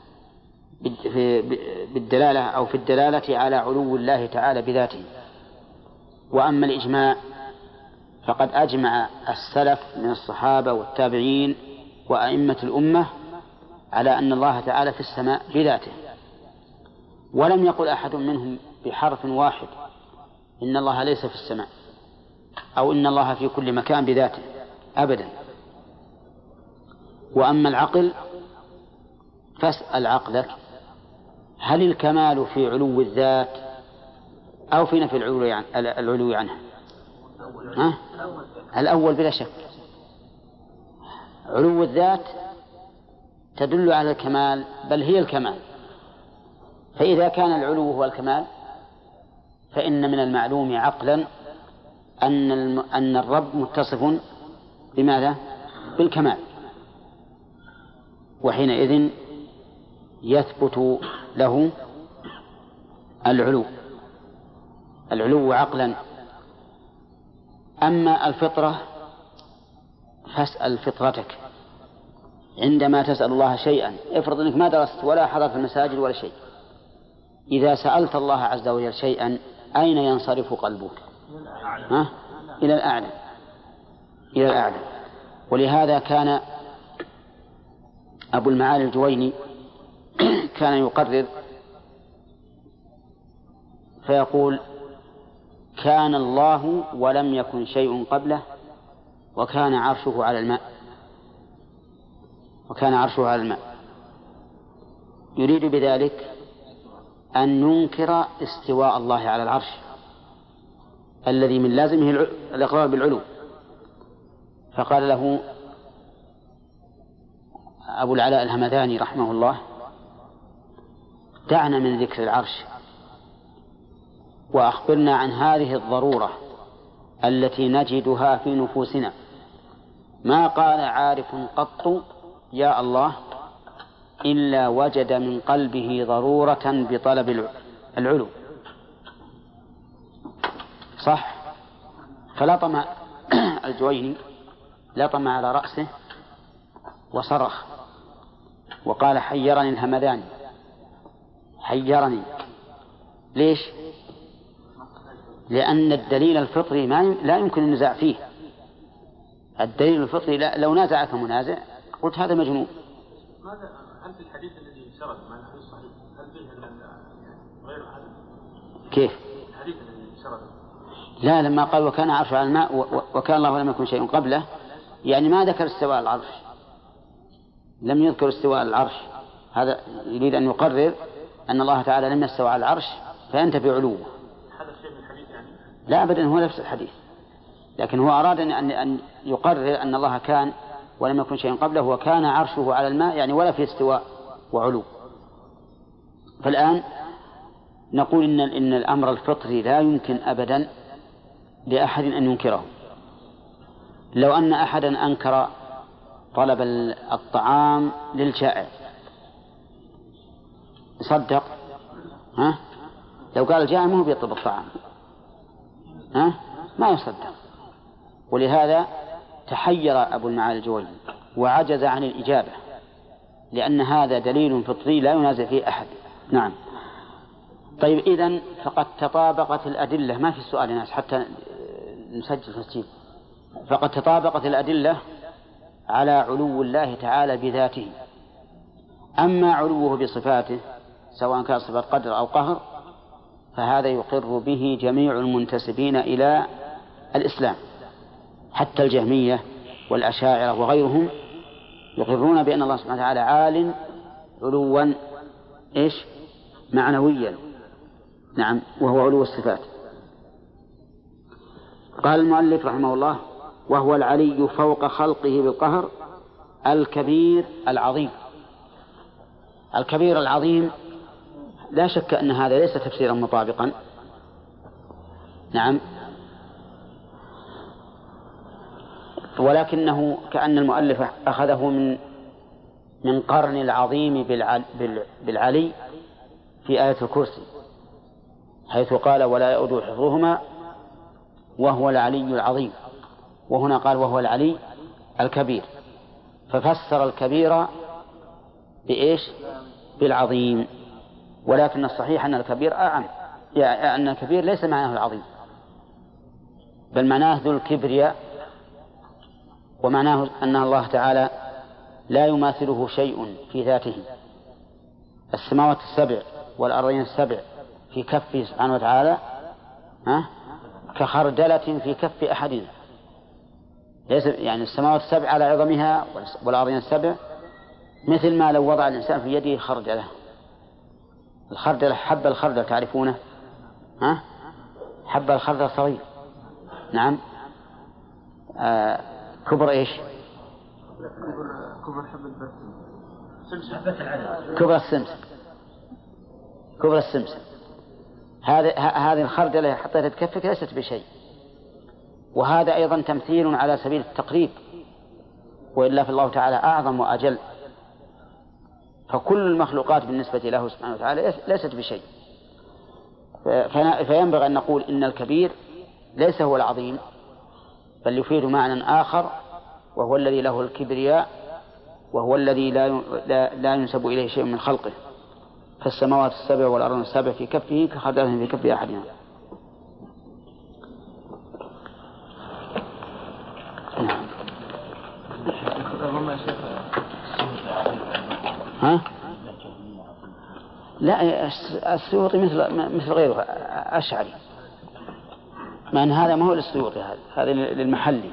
بالدلالة أو في الدلالة على علو الله تعالى بذاته. وأما الإجماع فقد أجمع السلف من الصحابة والتابعين وأئمة الأمة على أن الله تعالى في السماء بذاته، ولم يقل أحد منهم بحرف واحد إن الله ليس في السماء أو إن الله في كل مكان بذاته أبدا. وأما العقل فاسأل عقلك هل الكمال في علو الذات أو في نفي العلو عنه؟ الأول بلا شك. علو الذات تدل على الكمال، بل هي الكمال. فإذا كان العلو هو الكمال فإن من المعلوم عقلا أن الرب متصف بماذا؟ بالكمال، وحينئذ يثبت له العلو عقلا. أما الفطرة فاسأل فطرتك عندما تسأل الله شيئا. افرض أنك ما درست ولا حضرت المساجد ولا شيء، إذا سألت الله عز وجل شيئا أين ينصرف قلبك؟ إلى الأعلى، إلى الأعلى. ولهذا كان أبو المعالي الجويني كان يقرر فيقول كان الله ولم يكن شيء قبله وكان عرشه على الماء، وكان عرشه على الماء. يريد بذلك أن ينكر استواء الله على العرش الذي من لازمه الإقرار بالعلو. فقال له أبو العلاء الهمداني رحمه الله دعنا من ذكر العرش وأخبرنا عن هذه الضرورة التي نجدها في نفوسنا. ما قال عارف قط يا الله إلا وجد من قلبه ضرورة بطلب العلو. صح. فلطم الجويني لطم على رأسه وصرخ وقال حيرني الهمداني، حيرني. ليش؟ لأن الدليل الفطري لا يمكن النزاع فيه. الدليل الفطري لو نازعك منازع قلت هذا مجنون. ماذا هل في الحديث الذي سرد مع الحديث الصحيح هل فيه أن غير هذا؟ كيف؟ الحديث الذي سرد. لا، لما قال وكان عرشه على الماء وكان الله لم يكن شيء قبله، يعني ما ذكر استواء العرش، لم يذكر استواء العرش. هذا يريد أن يقرر أن الله تعالى لم يستوى على العرش فينتفي علوه. هذا شيء من الحديث يعني؟ لا أبدا، هو نفس الحديث، لكن هو أراد أن يقرر أن الله كان ولم يكن شيء قبله وكان عرشه على الماء، يعني ولا في استواء وعلو. فالآن نقول إن الأمر الفطري لا يمكن أبدا لأحد أن ينكره. لو أن أحدا أنكر طلب الطعام للجائع صدق؟ ها؟ لو قال الجائع ما هو بيطلب الطعام، ها؟ ما يصدق. ولهذا تحير أبو المعالي الجويني وعجز عن الإجابة، لأن هذا دليل فطري لا ينازع فيه أحد. نعم. طيب إذن فقد تطابقت الأدلة، ما في سؤال ناس حتى نسجل تسجيل. فقد تطابقت الأدلة على علو الله تعالى بذاته. أما علوه بصفاته سواء كان صفة قدر أو قهر فهذا يقر به جميع المنتسبين إلى الإسلام، حتى الجهمية والأشاعرة وغيرهم يقرون بأن الله سبحانه وتعالى عال علوا معنويا. نعم، وهو علو الصفات. قال المؤلف رحمه الله: وهو العلي فوق خلقه بالقهر الكبير العظيم. الكبير العظيم لا شك أن هذا ليس تفسيرا مطابقا. نعم، ولكنه كأن المؤلف أخذه من قرن العظيم بالعلي في آية الكرسي، حيث قال: ولا يؤود حفظهما وهو العلي العظيم. وهنا قال: وهو العلي الكبير، ففسر الكبير بالعظيم. ولكن الصحيح أن الكبير أعم، يعني أن الكبير ليس معناه العظيم، بل معناه ذو الكبرياء، ومعناه أن الله تعالى لا يماثله شيء في ذاته. السماوات السبع والأرضين السبع في كفه سبحانه وتعالى كخردلة في كف أحدنا. ليس يعني السماوات السبع على عظمها والأرضين السبع مثل ما لو وضع الإنسان في يده خردلة. الخردلة حب الخردل تعرفونه؟ حب الخردل صغير. نعم. كبر كبر حب البرسيم. كبر السمسم. هذه الخردلة حطيتها تكفك ليست بشيء. وهذا أيضا تمثيل على سبيل التقريب، وإلا فالله تعالى أعظم وأجل، فكل المخلوقات بالنسبة له سبحانه وتعالى ليست بشيء. فينبغي أن نقول إن الكبير ليس هو العظيم، بل يفيد معنى آخر، وهو الذي له الكبرياء، وهو الذي لا ينسب إليه شيء من خلقه. فالسماوات السبع والأرض السبع في كفه كخردلة في كف أحدنا. لا، السيوطي مثل غيره أشعري، مع أن هذا ما هو للسيوطي، هذا للمحلي.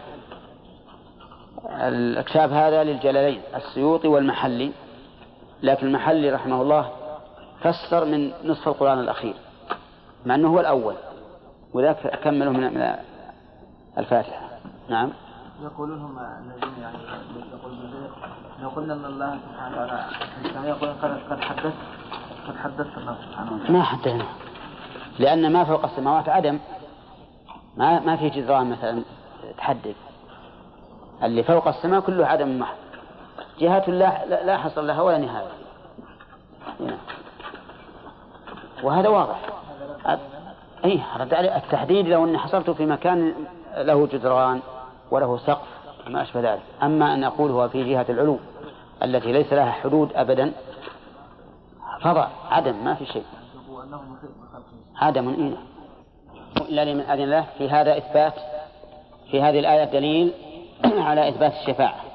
الكتاب هذا للجلالين السيوطي والمحلي، لكن المحلي رحمه الله فسر من نصف القرآن الأخير، مع أنه هو الأول، وذاك أكمله من الفاتحة. نعم. يقولون هم الذين يعني لو قلنا أن الله سبحانه وتعالى يقول قد حدثت الله سبحانه وتعالى. ما حدثنا، لأن ما فوق السماوات عدم، ما في جدران مثلا تحدد. اللي فوق السماء كله عدم محض، جهات لا حصر لها ولا نهاية. وهذا واضح. التحديد لو أن حصرته في مكان له جدران وله سقف ما أشبه ذلك. أما أن أقول هو في جهة العلو التي ليس لها حدود أبدا، فضع عدم، ما في شيء، عدم. إلا لمن أذن له. في هذا إثبات، في هذه الآية دليل على إثبات الشفاعة.